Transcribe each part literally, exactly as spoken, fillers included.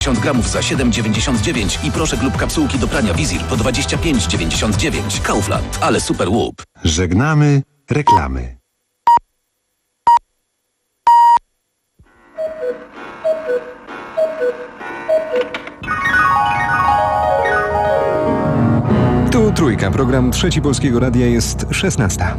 gramów za siedem dziewięćdziesiąt dziewięć i proszek lub kapsułki do prania Wizir po dwadzieścia pięć dziewięćdziesiąt dziewięć. Kaufland, ale super łup. Żegnamy reklamy. Tu Trójka, program Trzeci Polskiego Radia, jest szesnasta.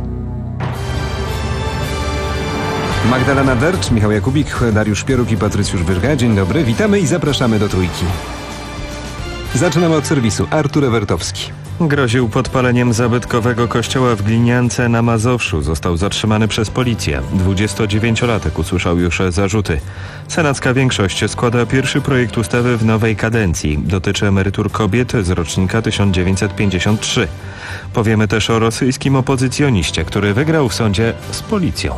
Magdalena Dercz, Michał Jakubik, Dariusz Pieruk i Patrycjusz Wyrga. Dzień dobry, witamy i zapraszamy do Trójki. Zaczynamy od serwisu. Artur Ewertowski. Groził podpaleniem zabytkowego kościoła w Gliniance na Mazowszu. Został zatrzymany przez policję. dwudziestodziewięciolatek usłyszał już zarzuty. Senacka większość składa pierwszy projekt ustawy w nowej kadencji. Dotyczy emerytur kobiet z rocznika tysiąc dziewięćset pięćdziesiąt trzy. Powiemy też o rosyjskim opozycjoniście, który wygrał w sądzie z policją.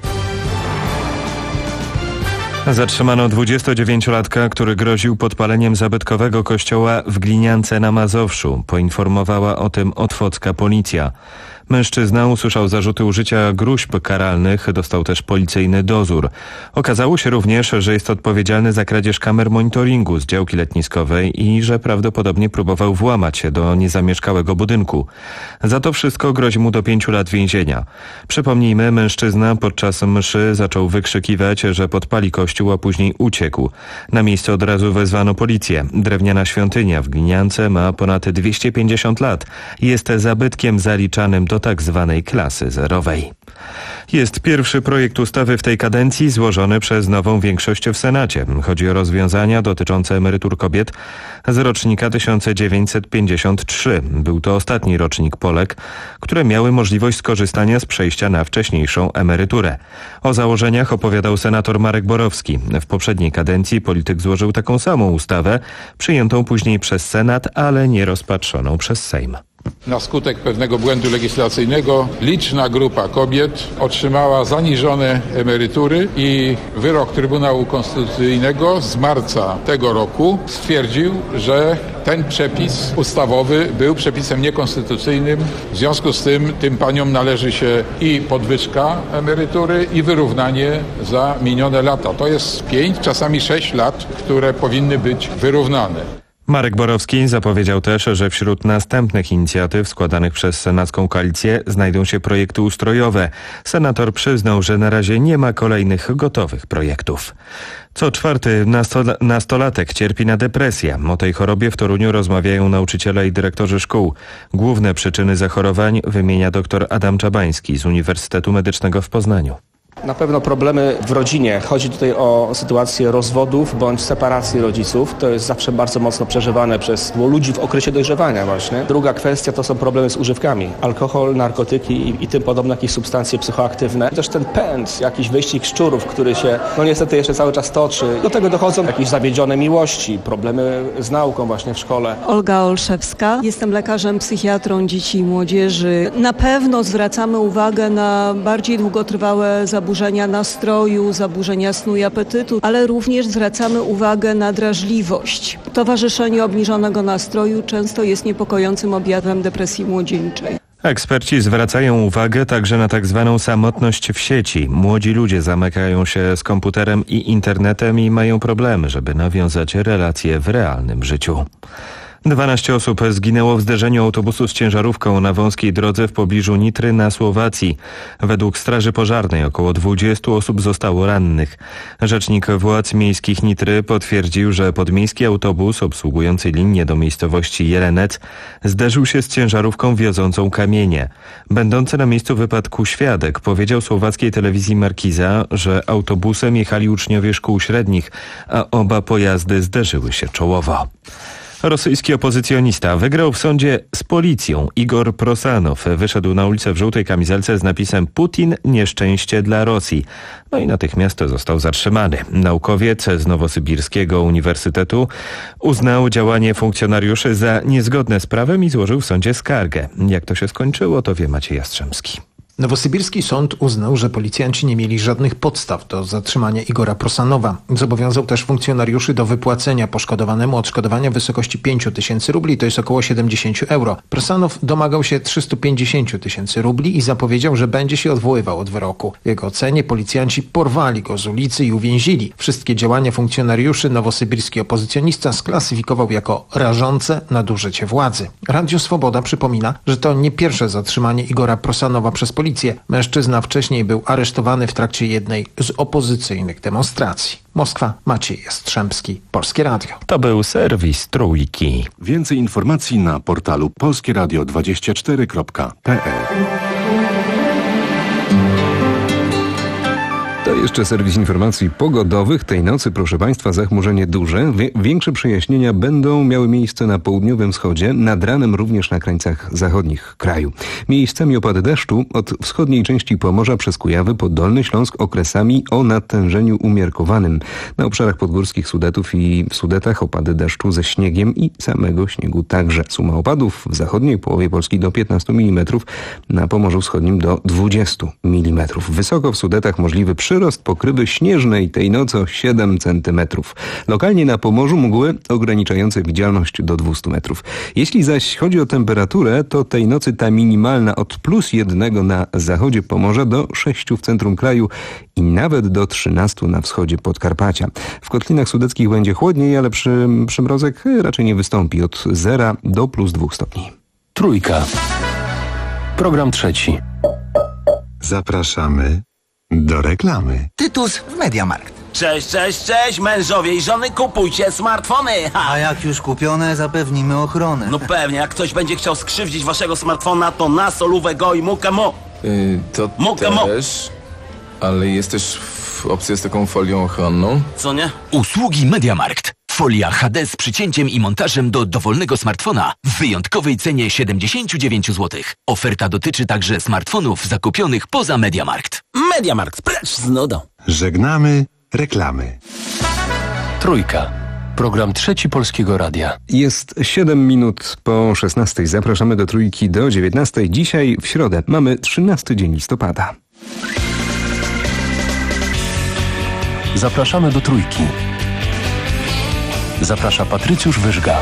Zatrzymano dwudziestodziewięciolatka, który groził podpaleniem zabytkowego kościoła w Gliniance na Mazowszu. Poinformowała o tym otwocka policja. Mężczyzna usłyszał zarzuty użycia gróźb karalnych, dostał też policyjny dozór. Okazało się również, że jest odpowiedzialny za kradzież kamer monitoringu z działki letniskowej i że prawdopodobnie próbował włamać się do niezamieszkałego budynku. Za to wszystko grozi mu do pięciu lat więzienia. Przypomnijmy, mężczyzna podczas mszy zaczął wykrzykiwać, że podpali kościół, a później uciekł. Na miejsce od razu wezwano policję. Drewniana świątynia w Gliniance ma ponad dwieście pięćdziesiąt lat. Jest zabytkiem zaliczanym do do tak zwanej klasy zerowej. Jest pierwszy projekt ustawy w tej kadencji złożony przez nową większość w Senacie. Chodzi o rozwiązania dotyczące emerytur kobiet z rocznika tysiąc dziewięćset pięćdziesiąt trzy. Był to ostatni rocznik Polek, które miały możliwość skorzystania z przejścia na wcześniejszą emeryturę. O założeniach opowiadał senator Marek Borowski. W poprzedniej kadencji polityk złożył taką samą ustawę, przyjętą później przez Senat, ale nie rozpatrzoną przez Sejm. Na skutek pewnego błędu legislacyjnego liczna grupa kobiet otrzymała zaniżone emerytury i wyrok Trybunału Konstytucyjnego z marca tego roku stwierdził, że ten przepis ustawowy był przepisem niekonstytucyjnym. W związku z tym tym paniom należy się i podwyżka emerytury, i wyrównanie za minione lata. To jest pięć, czasami sześć lat, które powinny być wyrównane. Marek Borowski zapowiedział też, że wśród następnych inicjatyw składanych przez senacką koalicję znajdą się projekty ustrojowe. Senator przyznał, że na razie nie ma kolejnych gotowych projektów. Co czwarty nastolatek cierpi na depresję. O tej chorobie w Toruniu rozmawiają nauczyciele i dyrektorzy szkół. Główne przyczyny zachorowań wymienia dr Adam Czabański z Uniwersytetu Medycznego w Poznaniu. Na pewno problemy w rodzinie. Chodzi tutaj o sytuację rozwodów bądź separacji rodziców. To jest zawsze bardzo mocno przeżywane przez ludzi w okresie dojrzewania właśnie. Druga kwestia to są problemy z używkami. Alkohol, narkotyki i, i tym podobne jakieś substancje psychoaktywne. Też ten pęd, jakiś wyścig szczurów, który się no niestety jeszcze cały czas toczy. Do tego dochodzą jakieś zawiedzione miłości, problemy z nauką właśnie w szkole. Olga Olszewska. Jestem lekarzem psychiatrą dzieci i młodzieży. Na pewno zwracamy uwagę na bardziej długotrwałe zaburzenia zaburzenia nastroju, zaburzenia snu i apetytu, ale również zwracamy uwagę na drażliwość. Towarzyszenie obniżonego nastroju często jest niepokojącym objawem depresji młodzieńczej. Eksperci zwracają uwagę także na tak zwaną samotność w sieci. Młodzi ludzie zamykają się z komputerem i internetem i mają problemy, żeby nawiązać relacje w realnym życiu. dwanaście osób zginęło w zderzeniu autobusu z ciężarówką na wąskiej drodze w pobliżu Nitry na Słowacji. Według Straży Pożarnej około dwudziestu osób zostało rannych. Rzecznik władz miejskich Nitry potwierdził, że podmiejski autobus obsługujący linię do miejscowości Jelenec zderzył się z ciężarówką wiozącą kamienie. Będący na miejscu wypadku świadek powiedział słowackiej telewizji Markiza, że autobusem jechali uczniowie szkół średnich, a oba pojazdy zderzyły się czołowo. Rosyjski opozycjonista wygrał w sądzie z policją. Igor Prosanow wyszedł na ulicę w żółtej kamizelce z napisem „Putin, nieszczęście dla Rosji”. No i natychmiast został zatrzymany. Naukowiec z Nowosybirskiego Uniwersytetu uznał działanie funkcjonariuszy za niezgodne z prawem i złożył w sądzie skargę. Jak to się skończyło, to wie Maciej Jastrzębski. Nowosybirski sąd uznał, że policjanci nie mieli żadnych podstaw do zatrzymania Igora Prosanowa. Zobowiązał też funkcjonariuszy do wypłacenia poszkodowanemu odszkodowania w wysokości pięć tysięcy rubli, to jest około siedemdziesiąt euro. Prosanow domagał się trzysta pięćdziesiąt tysięcy rubli i zapowiedział, że będzie się odwoływał od wyroku. W jego ocenie policjanci porwali go z ulicy i uwięzili. Wszystkie działania funkcjonariuszy nowosybirski opozycjonista sklasyfikował jako rażące nadużycie władzy. Radio Swoboda przypomina, że to nie pierwsze zatrzymanie Igora Prosanowa przez policję. Mężczyzna wcześniej był aresztowany w trakcie jednej z opozycyjnych demonstracji. Moskwa, Maciej Jastrzębski, Polskie Radio. To był serwis Trójki. Więcej informacji na portalu polskie radio dwadzieścia cztery kropka p l. To jeszcze serwis informacji pogodowych. Tej nocy, proszę Państwa, zachmurzenie duże. Większe przejaśnienia będą miały miejsce na południowym wschodzie, nad ranem również na krańcach zachodnich kraju. Miejscami opady deszczu od wschodniej części Pomorza przez Kujawy po Dolny Śląsk okresami o natężeniu umiarkowanym. Na obszarach podgórskich Sudetów i w Sudetach opady deszczu ze śniegiem i samego śniegu także. Suma opadów w zachodniej połowie Polski do piętnastu milimetrów, na Pomorzu Wschodnim do dwudziestu milimetrów. Wysoko w Sudetach możliwy przyrost pokrywy śnieżnej tej nocy o siedem centymetrów. Lokalnie na Pomorzu mgły ograniczające widzialność do dwustu metrów. Jeśli zaś chodzi o temperaturę, to tej nocy ta minimalna od plus jednego na zachodzie Pomorza do sześciu w centrum kraju i nawet do trzynastu na wschodzie Podkarpacia. W kotlinach sudeckich będzie chłodniej, ale przy przymrozek raczej nie wystąpi od zera do plus dwóch stopni. Trójka. Program trzeci. Zapraszamy do reklamy. Tytus w Mediamarkt. Cześć, cześć, cześć, mężowie i żony, kupujcie smartfony! Ha. A jak już kupione, zapewnimy ochronę. No pewnie, jak ktoś będzie chciał skrzywdzić waszego smartfona, to na solówę go i mukę mo. Yy, to mukę też, mo. Ale jest też w opcja z taką folią ochronną. Co nie? Usługi Mediamarkt. Folia H D z przycięciem i montażem do dowolnego smartfona w wyjątkowej cenie siedemdziesiąt dziewięć złotych. Oferta dotyczy także smartfonów zakupionych poza Mediamarkt. Mediamarkt, precz z nudą. Żegnamy reklamy. Trójka. Program trzeci Polskiego Radia. Jest siedem minut po szesnastej. Zapraszamy do Trójki do dziewiętnastej. Dzisiaj w środę mamy trzynasty dzień listopada. Zapraszamy do Trójki. Zaprasza Patrycjusz Wyżga.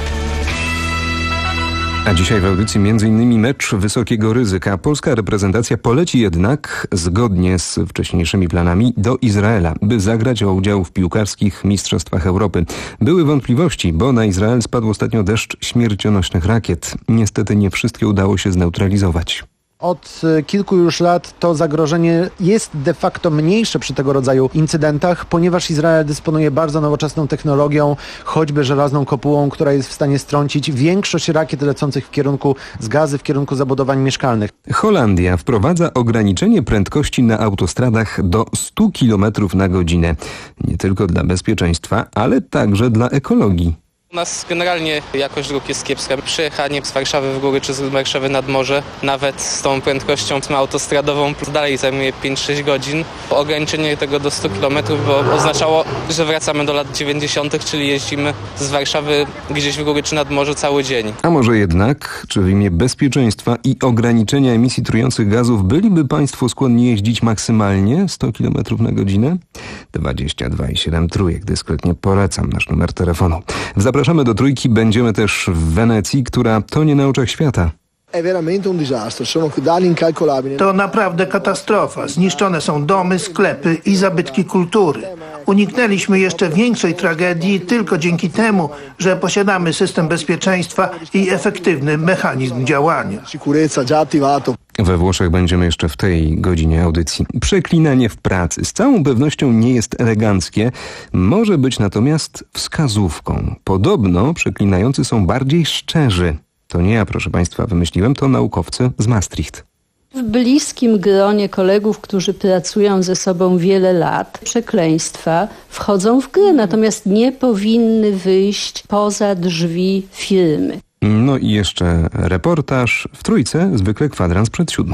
A dzisiaj w audycji między innymi mecz wysokiego ryzyka. Polska reprezentacja poleci jednak, zgodnie z wcześniejszymi planami, do Izraela, by zagrać o udział w piłkarskich mistrzostwach Europy. Były wątpliwości, bo na Izrael spadł ostatnio deszcz śmiercionośnych rakiet. Niestety nie wszystkie udało się zneutralizować. Od kilku już lat to zagrożenie jest de facto mniejsze przy tego rodzaju incydentach, ponieważ Izrael dysponuje bardzo nowoczesną technologią, choćby żelazną kopułą, która jest w stanie strącić większość rakiet lecących w kierunku z Gazy, w kierunku zabudowań mieszkalnych. Holandia wprowadza ograniczenie prędkości na autostradach do stu kilometrów na godzinę. Nie tylko dla bezpieczeństwa, ale także dla ekologii. U nas generalnie jakość dróg jest kiepska. Przyjechanie z Warszawy w góry czy z Warszawy nad morze, nawet z tą prędkością autostradową, dalej zajmuje pięć sześć godzin. Ograniczenie tego do stu kilometrów bo oznaczało, że wracamy do lat dziewięćdziesiątych, czyli jeździmy z Warszawy gdzieś w góry czy nad morze cały dzień. A może jednak, czy w imię bezpieczeństwa i ograniczenia emisji trujących gazów byliby Państwo skłonni jeździć maksymalnie sto kilometrów na godzinę? dwadzieścia dwa i siedem Trójek. Dyskretnie polecam nasz numer telefonu. Zapraszamy do Trójki, będziemy też w Wenecji, która tonie na oczach świata. To naprawdę katastrofa. Zniszczone są domy, sklepy i zabytki kultury. Uniknęliśmy jeszcze większej tragedii tylko dzięki temu, że posiadamy system bezpieczeństwa i efektywny mechanizm działania. We Włoszech będziemy jeszcze w tej godzinie audycji. Przeklinanie w pracy z całą pewnością nie jest eleganckie, może być natomiast wskazówką. Podobno przeklinający są bardziej szczerzy. To nie ja, proszę Państwa, wymyśliłem, to naukowcy z Maastricht. W bliskim gronie kolegów, którzy pracują ze sobą wiele lat, przekleństwa wchodzą w grę, natomiast nie powinny wyjść poza drzwi firmy. No i jeszcze reportaż w Trójce, zwykle kwadrans przed siódmą.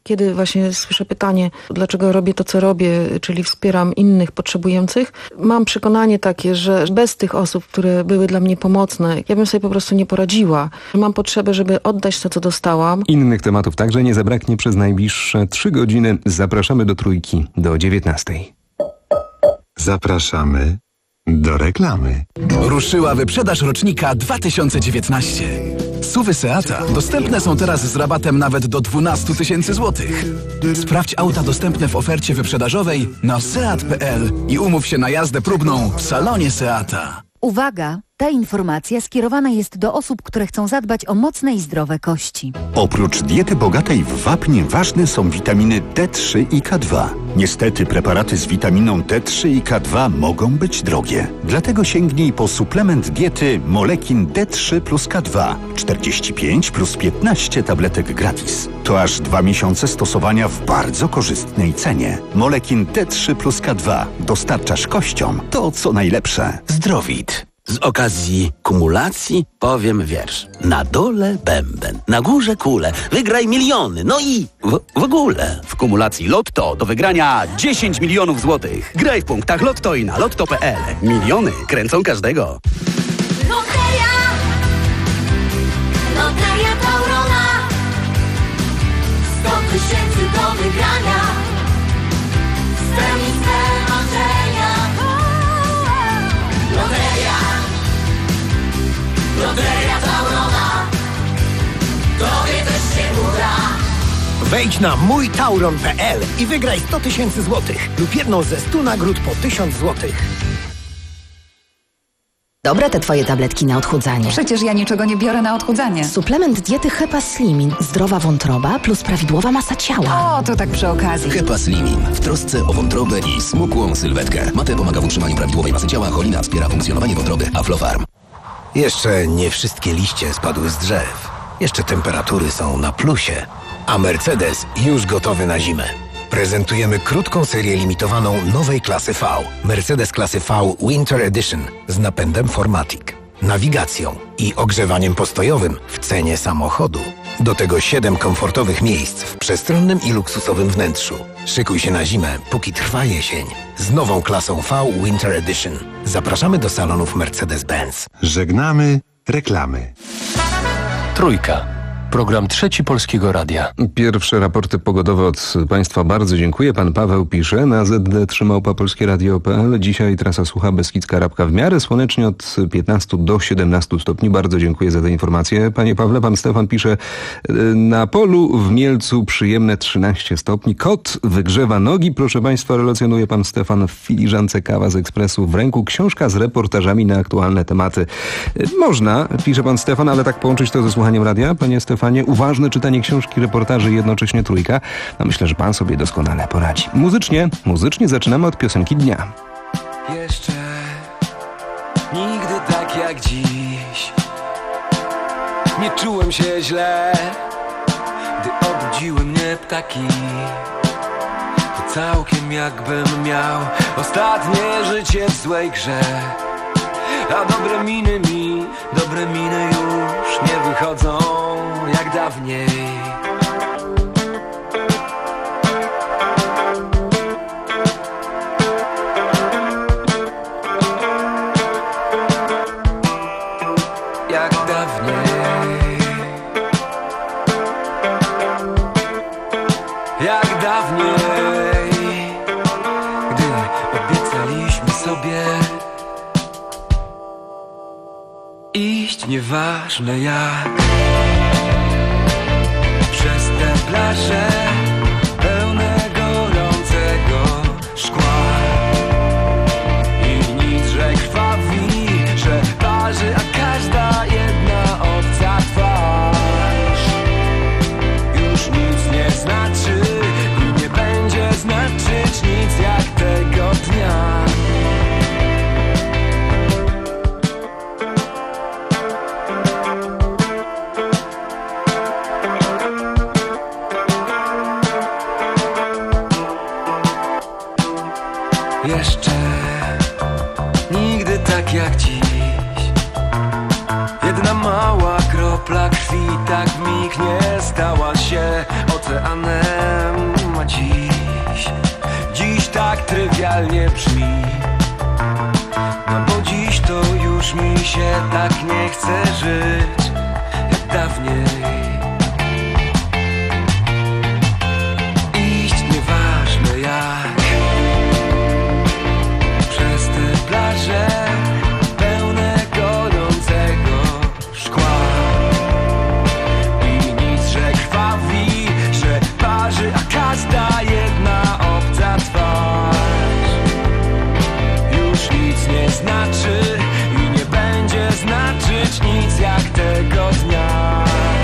Kiedy właśnie słyszę pytanie, dlaczego robię to, co robię, czyli wspieram innych potrzebujących, mam przekonanie takie, że bez tych osób, które były dla mnie pomocne, ja bym sobie po prostu nie poradziła. Mam potrzebę, żeby oddać to, co dostałam. Innych tematów także nie zabraknie przez najbliższe trzy godziny. Zapraszamy do Trójki do dziewiętnastej. Zapraszamy do reklamy. Ruszyła wyprzedaż rocznika dwa tysiące dziewiętnaście. SUVy Seata dostępne są teraz z rabatem nawet do dwanaście tysięcy złotych. Sprawdź auta dostępne w ofercie wyprzedażowej na seat kropka pe el i umów się na jazdę próbną w salonie Seata. Uwaga! Ta informacja skierowana jest do osób, które chcą zadbać o mocne i zdrowe kości. Oprócz diety bogatej w wapń ważne są witaminy D trzy i K dwa. Niestety preparaty z witaminą D trzy i K dwa mogą być drogie. Dlatego sięgnij po suplement diety Molekin D trzy plus K dwa. czterdzieści pięć plus piętnaście tabletek gratis. To aż dwa miesiące stosowania w bardzo korzystnej cenie. Molekin D trzy plus K dwa. Dostarczasz kościom to, co najlepsze. Zdrowit. Z okazji kumulacji powiem wiersz. Na dole bęben, na górze kule, wygraj miliony, no i w, w ogóle. W kumulacji Lotto do wygrania dziesięć milionów złotych. Graj w punktach Lotto i na lotto kropka pe el. Miliony kręcą każdego. Loteria, Loteria Taurona. sto tysięcy do wygrania. Spełnij swe marzenia. Loteria, Loteria Taurona. Tobie też się uda. Wejdź na mój tauron kropka pe el i wygraj sto tysięcy złotych lub jedną ze stu nagród po tysiąc złotych. Dobre te twoje tabletki na odchudzanie. Przecież ja niczego nie biorę na odchudzanie. Suplement diety Hepa Slimin. Zdrowa wątroba plus prawidłowa masa ciała. O, to tak przy okazji. Hepa Slimin. W trosce o wątrobę i smukłą sylwetkę. Mate pomaga w utrzymaniu prawidłowej masy ciała, cholina wspiera funkcjonowanie wątroby. Aflofarm. Jeszcze nie wszystkie liście spadły z drzew. Jeszcze temperatury są na plusie. A Mercedes już gotowy na zimę. Prezentujemy krótką serię limitowaną nowej klasy V. Mercedes klasy V Winter Edition z napędem cztery matic, nawigacją i ogrzewaniem postojowym w cenie samochodu. Do tego siedem komfortowych miejsc w przestronnym i luksusowym wnętrzu. Szykuj się na zimę, póki trwa jesień. Z nową klasą V Winter Edition. Zapraszamy do salonów Mercedes-Benz. Żegnamy reklamy. Trójka. Program Trzeci Polskiego Radia. Pierwsze raporty pogodowe od Państwa bardzo dziękuję. Pan Paweł pisze na zet de trzy małpa polskie radio kropka pe el. Dzisiaj trasa sucha Beskidzka Rabka w miarę słonecznie od piętnastu do siedemnastu stopni. Bardzo dziękuję za tę informację. Panie Pawle, pan Stefan pisze na polu w Mielcu przyjemne trzynaście stopni. Kot wygrzewa nogi. Proszę Państwa, relacjonuje pan Stefan w filiżance kawa z ekspresu. W ręku książka z reportażami na aktualne tematy. Można, pisze pan Stefan, ale tak połączyć to ze słuchaniem radia, panie Stefanie? Uważne czytanie książki, reportaży i jednocześnie Trójka. No myślę, że pan sobie doskonale poradzi. Muzycznie, muzycznie zaczynamy od piosenki dnia. Jeszcze nigdy tak jak dziś nie czułem się źle, gdy obudziły mnie ptaki. To całkiem jakbym miał ostatnie życie w złej grze. A dobre miny mi, dobre miny już nie wychodzą jak dawniej. Jak dawniej. Jak dawniej, gdy obiecaliśmy sobie iść nieważne jak przez te plaże pełne gorącego szkła i nic, że krwawi, że parzy, a każda jedna obca twarz już nic nie znaczy i nie będzie znaczyć nic jak tego dnia. Jeszcze nigdy tak jak dziś. Jedna mała kropla krwi tak w mig nie stała się od oceanem. A dziś, dziś tak trywialnie brzmi. No bo dziś to już mi się tak nie chce żyć jak dawniej. Iść nieważne jak przez te plaże pełne gorącego szkła. I nic, że krwawi, że parzy, a każda jedna obca twarz już nic nie znaczy i nie będzie znaczyć nic jak tego dnia.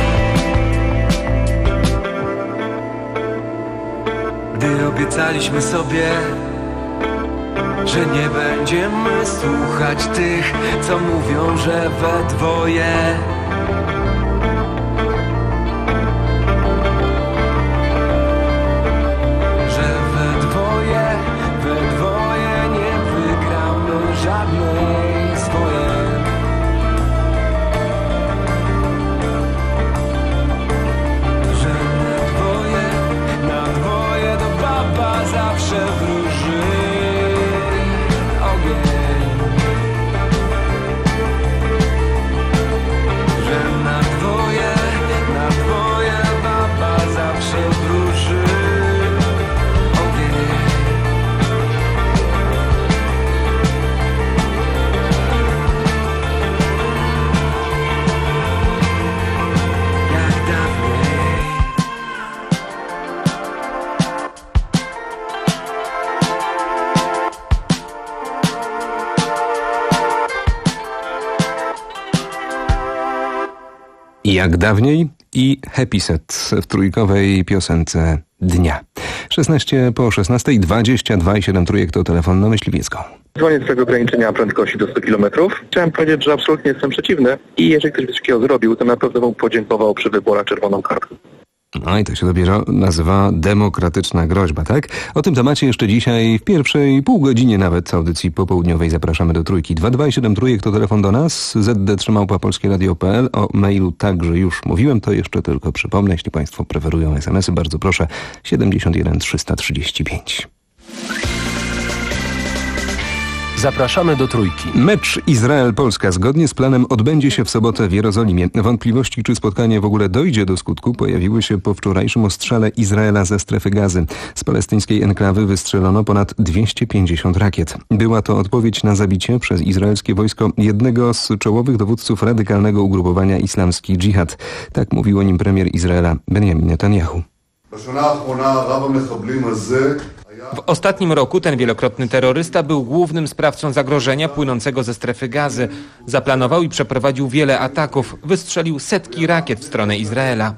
Gdy obiecaliśmy sobie, że nie będziemy słuchać tych, co mówią, że we dwoje że we dwoje, we dwoje nie wygramy żadnej swojej. Że na dwoje, na dwoje do baba zawsze wróży ogień. Że na dwoje, na dwoje baba zawsze wróży ogień. Jak dawniej. Jak dawniej i Happy Set w trójkowej piosence dnia. szesnaście po szesnastej, dwadzieścia dwa i siedem trójek to telefon na Myśliwiecką. Dzwonię z tego ograniczenia prędkości do stu kilometrów. Chciałem powiedzieć, że absolutnie jestem przeciwny i jeżeli ktoś by takiego zrobił, to na pewno mu podziękował przy wyborach czerwoną kartką. No i to się dopiero nazywa demokratyczna groźba, tak? O tym temacie jeszcze dzisiaj w pierwszej pół godzinie nawet audycji popołudniowej zapraszamy do trójki. dwa dwa i siedem trójek to telefon do nas, z d trzy małpa polskie radio kropka p l. O mailu także już mówiłem, to jeszcze tylko przypomnę, jeśli Państwo preferują es em esy, bardzo proszę, siedemdziesiąt jeden trzysta trzydzieści pięć. Zapraszamy do trójki. Mecz Izrael-Polska zgodnie z planem odbędzie się w sobotę w Jerozolimie. Wątpliwości, czy spotkanie w ogóle dojdzie do skutku, pojawiły się po wczorajszym ostrzale Izraela ze strefy Gazy. Z palestyńskiej enklawy wystrzelono ponad dwieście pięćdziesiąt rakiet. Była to odpowiedź na zabicie przez izraelskie wojsko jednego z czołowych dowódców radykalnego ugrupowania Islamski Dżihad. Tak mówił o nim premier Izraela Benjamin Netanyahu. W ostatnim roku ten wielokrotny terrorysta był głównym sprawcą zagrożenia płynącego ze strefy Gazy. Zaplanował i przeprowadził wiele ataków. Wystrzelił setki rakiet w stronę Izraela.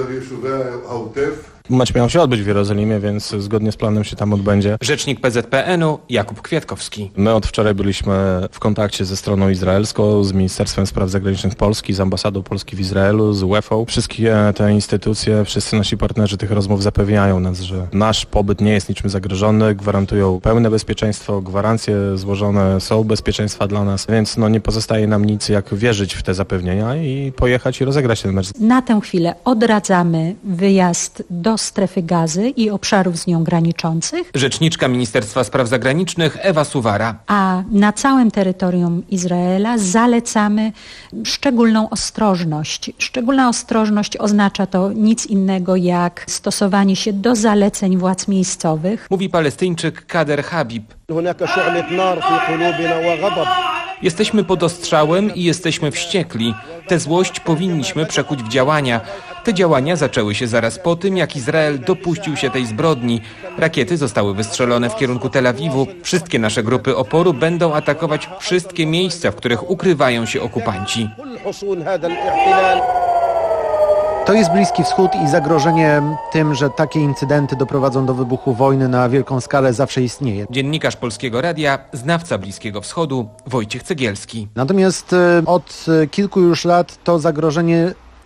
Mecz miał się odbyć w Jerozolimie, więc zgodnie z planem się tam odbędzie. Rzecznik P Z P N u Jakub Kwiatkowski. My od wczoraj byliśmy w kontakcie ze stroną izraelską, z Ministerstwem Spraw Zagranicznych Polski, z ambasadą Polski w Izraelu, z U E F ą. Wszystkie te instytucje, wszyscy nasi partnerzy tych rozmów zapewniają nas, że nasz pobyt nie jest niczym zagrożony, gwarantują pełne bezpieczeństwo, gwarancje złożone są bezpieczeństwa dla nas, więc no nie pozostaje nam nic jak wierzyć w te zapewnienia i pojechać i rozegrać ten mecz. Na tę chwilę odradzamy wyjazd do strefy Gazy i obszarów z nią graniczących. Rzeczniczka Ministerstwa Spraw Zagranicznych Ewa Suwara. A na całym terytorium Izraela zalecamy szczególną ostrożność. Szczególna ostrożność oznacza to nic innego jak stosowanie się do zaleceń władz miejscowych. Mówi Palestyńczyk Kader Habib. Jesteśmy pod ostrzałem i jesteśmy wściekli. Tę złość powinniśmy przekuć w działania. Te działania zaczęły się zaraz po tym, jak Izrael dopuścił się tej zbrodni. Rakiety zostały wystrzelone w kierunku Tel Awiwu. Wszystkie nasze grupy oporu będą atakować wszystkie miejsca, w których ukrywają się okupanci. To jest Bliski Wschód i zagrożenie tym, że takie incydenty doprowadzą do wybuchu wojny na wielką skalę, zawsze istnieje. Dziennikarz Polskiego Radia, znawca Bliskiego Wschodu, Wojciech Cegielski. Natomiast od kilku już lat to zagrożenie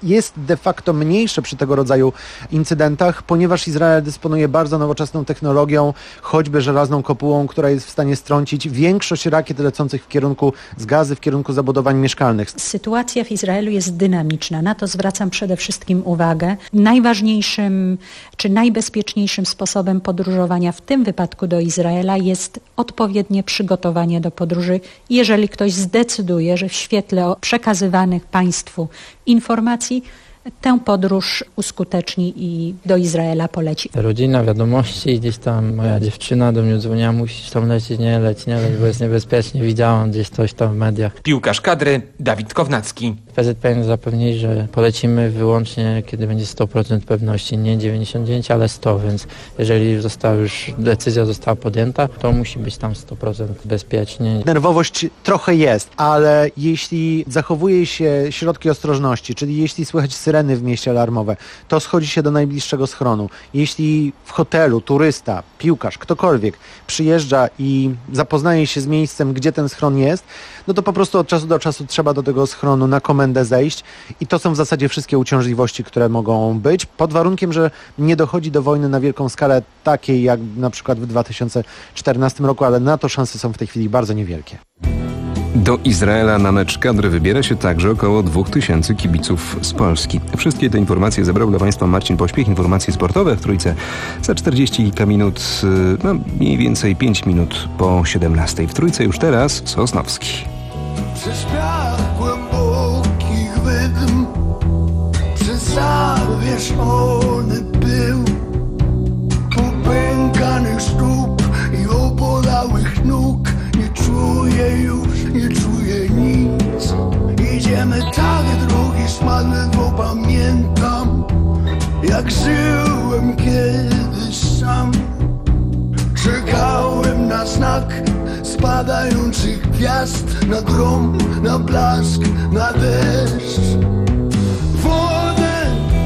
jest de facto mniejsze przy tego rodzaju incydentach, ponieważ Izrael dysponuje bardzo nowoczesną technologią, choćby żelazną kopułą, która jest w stanie strącić większość rakiet lecących w kierunku z Gazy, w kierunku zabudowań mieszkalnych. Sytuacja w Izraelu jest dynamiczna. Na to zwracam przede wszystkim uwagę. Najważniejszym czy najbezpieczniejszym sposobem podróżowania w tym wypadku do Izraela jest odpowiednie przygotowanie do podróży. Jeżeli ktoś zdecyduje, że w świetle przekazywanych państwu informacji tę podróż uskuteczni i do Izraela poleci. Rodzina, wiadomości, gdzieś tam moja dziewczyna do mnie dzwoniła, musisz tam lecieć, nie leć, nie leć, bo jest niebezpiecznie, widziałam gdzieś coś tam w mediach. Piłkarz kadry Dawid Kownacki. P Z P N zapewnili, że polecimy wyłącznie, kiedy będzie sto procent pewności, nie dziewięćdziesiąt dziewięć, ale sto, więc jeżeli została już, decyzja została podjęta, to musi być tam sto procent bezpiecznie. Nerwowość trochę jest, ale jeśli zachowuje się środki ostrożności, czyli jeśli słychać syreny w mieście alarmowe, to schodzi się do najbliższego schronu. Jeśli w hotelu turysta, piłkarz, ktokolwiek przyjeżdża i zapoznaje się z miejscem, gdzie ten schron jest, no to po prostu od czasu do czasu trzeba do tego schronu na komendę zejść i to są w zasadzie wszystkie uciążliwości, które mogą być, pod warunkiem, że nie dochodzi do wojny na wielką skalę takiej jak na przykład w dwa tysiące czternastym roku, ale na to szanse są w tej chwili bardzo niewielkie. Do Izraela na mecz kadry wybiera się także około dwóch tysięcy kibiców z Polski. Wszystkie te informacje zebrał dla Państwa Marcin Pośpiech. Informacje sportowe w Trójce za czterdzieści kilka minut, no mniej więcej pięć minut po siedemnastej. W Trójce już teraz Sosnowski. Przez piach głębokich wydm, przez zawieszony pył, popękanych stóp i obolałych nóg. Nie czuję już, nie czuję nic. Idziemy tak drogi szmat, ledwo pamiętam, jak żyłem kiedyś sam. Czekałem na znak spadających gwiazd, na grom, na blask, na deszcz. Wodę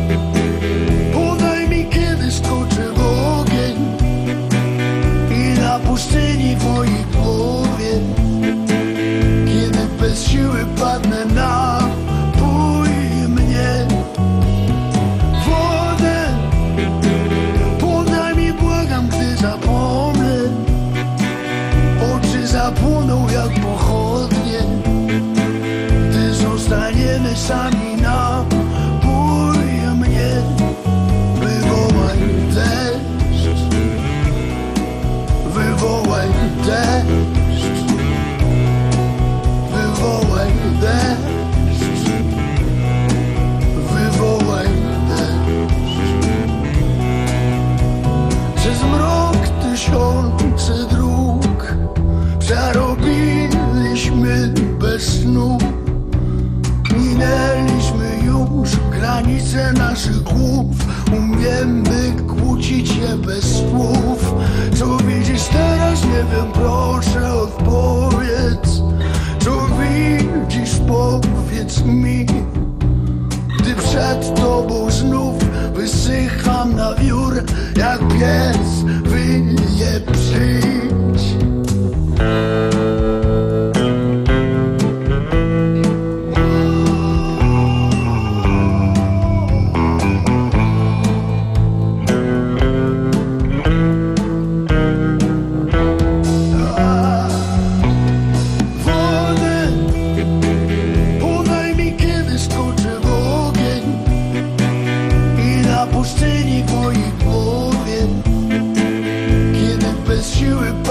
podaj mi, kiedy skoczę w ogień i na pustyni w mojej głowie, kiedy bez siły padnę na bój mnie. Wodę podaj mi, błagam, gdy zapomnę. Oczy zapłoną jak pochodnie, gdy zostaniemy sami na bój mnie. Wywołaj deszcz, wywołaj deszcz, wywołaj deszcz, wywołaj deszcz. Przez mrok tysiące dróg przerobiliśmy bez snu. Minęliśmy już granice naszych głów. Umiemy kłócić się bez słów. Co widzisz teraz, nie wiem, proszę odpowiedz. Co widzisz, powiedz mi. Gdy przed tobą znów wysycham na wiór, jak pies wyje, przyjdź. Wodę podaj mi, kiedy skoczę w ogień i na pustyni w mojej głowie, kiedy bez siły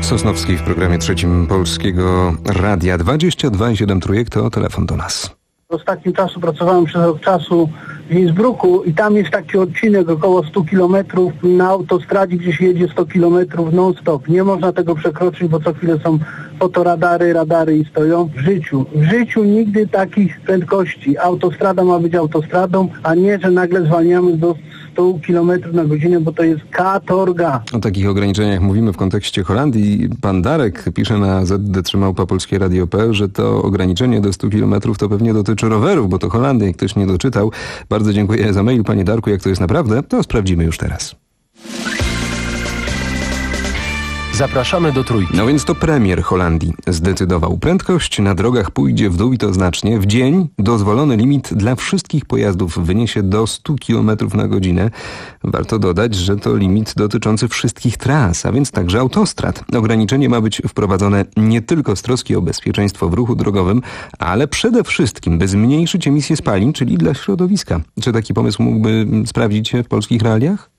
Sosnowski w programie trzecim Polskiego Radia. dwadzieścia dwa i siedem trójek to telefon do nas. W ostatnim czasu pracowałem przez rok czasu w Innsbrucku i tam jest taki odcinek około stu kilometrów na autostradzie, gdzie się jedzie sto kilometrów non-stop. Nie można tego przekroczyć, bo co chwilę są fotoradary, radary i stoją. W życiu, w życiu nigdy takich prędkości. Autostrada ma być autostradą, a nie, że nagle zwalniamy do stu kilometrów na godzinę, bo to jest katorga. O takich ograniczeniach mówimy w kontekście Holandii. Pan Darek pisze na z d trzy małpa polskie radio kropka p l, że to ograniczenie do stu kilometrów to pewnie dotyczy rowerów, bo to Holandia, jak ktoś nie doczytał. Bardzo dziękuję za mail, panie Darku. Jak to jest naprawdę, to sprawdzimy już teraz. Zapraszamy do Trójki. No więc to premier Holandii zdecydował. Prędkość na drogach pójdzie w dół i to znacznie. W dzień dozwolony limit dla wszystkich pojazdów wyniesie do stu kilometrów na godzinę. Warto dodać, że to limit dotyczący wszystkich tras, a więc także autostrad. Ograniczenie ma być wprowadzone nie tylko z troski o bezpieczeństwo w ruchu drogowym, ale przede wszystkim by zmniejszyć emisję spalin, czyli dla środowiska. Czy taki pomysł mógłby sprawdzić się w polskich realiach?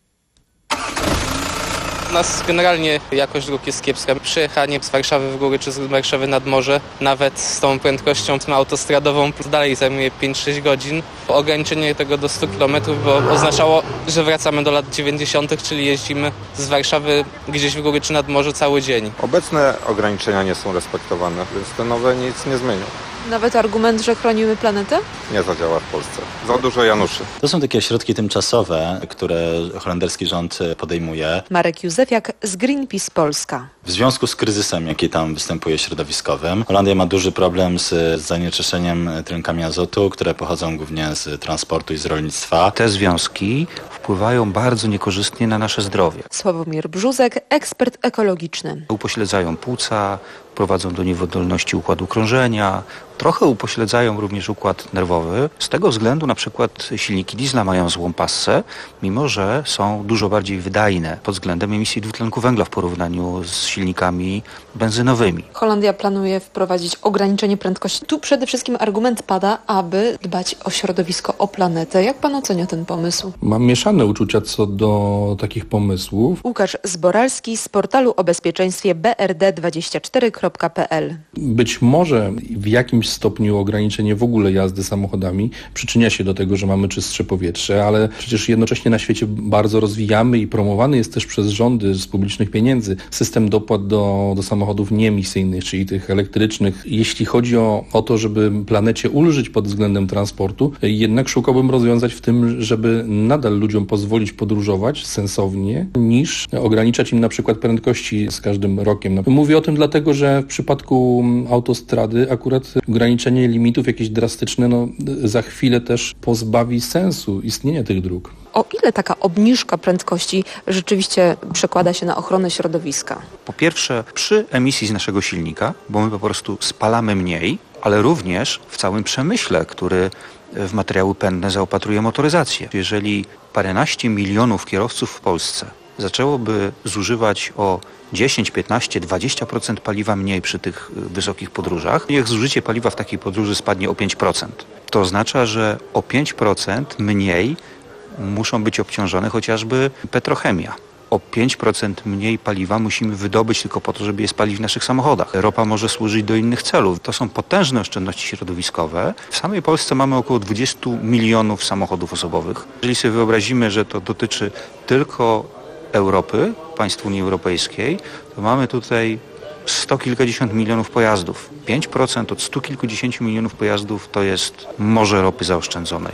U nas generalnie jakość dróg jest kiepska. Przyjechanie z Warszawy w góry czy z Warszawy nad morze, nawet z tą prędkością autostradową, dalej zajmuje pięć sześć godzin. Ograniczenie tego do stu kilometrów bo oznaczało, że wracamy do lat dziewięćdziesiątych, czyli jeździmy z Warszawy gdzieś w góry czy nad morze cały dzień. Obecne ograniczenia nie są respektowane, więc te nowe nic nie zmienią. Nawet argument, że chronimy planetę? Nie zadziała w Polsce. Za dużo Januszy. To są takie środki tymczasowe, które holenderski rząd podejmuje. Marek Józefiak z Greenpeace Polska. W związku z kryzysem, jaki tam występuje środowiskowym, Holandia ma duży problem z zanieczyszczeniem tlenkami azotu, które pochodzą głównie z transportu i z rolnictwa. Te związki wpływają bardzo niekorzystnie na nasze zdrowie. Sławomir Brzuzek, ekspert ekologiczny. Upośledzają płuca, prowadzą do niewydolności układu krążenia, trochę upośledzają również układ nerwowy. Z tego względu na przykład silniki diesla mają złą passę, mimo że są dużo bardziej wydajne pod względem emisji dwutlenku węgla w porównaniu z silnikami benzynowymi. Holandia planuje wprowadzić ograniczenie prędkości. Tu przede wszystkim argument pada, aby dbać o środowisko, o planetę. Jak pan ocenia ten pomysł? Mam mieszane uczucia co do takich pomysłów. Łukasz Zboralski z portalu o bezpieczeństwie b r d dwadzieścia cztery kropka p l. Być może w jakimś stopniu ograniczenie w ogóle jazdy samochodami przyczynia się do tego, że mamy czystsze powietrze, ale przecież jednocześnie na świecie bardzo rozwijamy i promowany jest też przez rządy z publicznych pieniędzy system dopłat do, do samochodów nieemisyjnych, czyli tych elektrycznych. Jeśli chodzi o, o to, żeby planecie ulżyć pod względem transportu, jednak szukałbym rozwiązać w tym, żeby nadal ludziom pozwolić podróżować sensownie, niż ograniczać im na przykład prędkości z każdym rokiem. Mówię o tym dlatego, że w przypadku autostrady akurat ograniczenie limitów jakieś drastyczne no, za chwilę też pozbawi sensu istnienia tych dróg. O ile taka obniżka prędkości rzeczywiście przekłada się na ochronę środowiska? Po pierwsze przy emisji z naszego silnika, bo my po prostu spalamy mniej, ale również w całym przemyśle, który w materiały pędne zaopatruje motoryzację. Jeżeli paręnaście milionów kierowców w Polsce zaczęłoby zużywać o dziesięć, piętnaście, dwadzieścia procent paliwa mniej przy tych wysokich podróżach, niech zużycie paliwa w takiej podróży spadnie o pięć procent. To oznacza, że o pięć procent mniej muszą być obciążone chociażby petrochemia. O pięć procent mniej paliwa musimy wydobyć tylko po to, żeby je spalić w naszych samochodach. Ropa może służyć do innych celów. To są potężne oszczędności środowiskowe. W samej Polsce mamy około dwadzieścia milionów samochodów osobowych. Jeżeli sobie wyobrazimy, że to dotyczy tylko Europy, państw Unii Europejskiej, to mamy tutaj sto kilkadziesiąt milionów pojazdów. pięć procent od stu kilkudziesięciu milionów pojazdów to jest morze ropy zaoszczędzonej.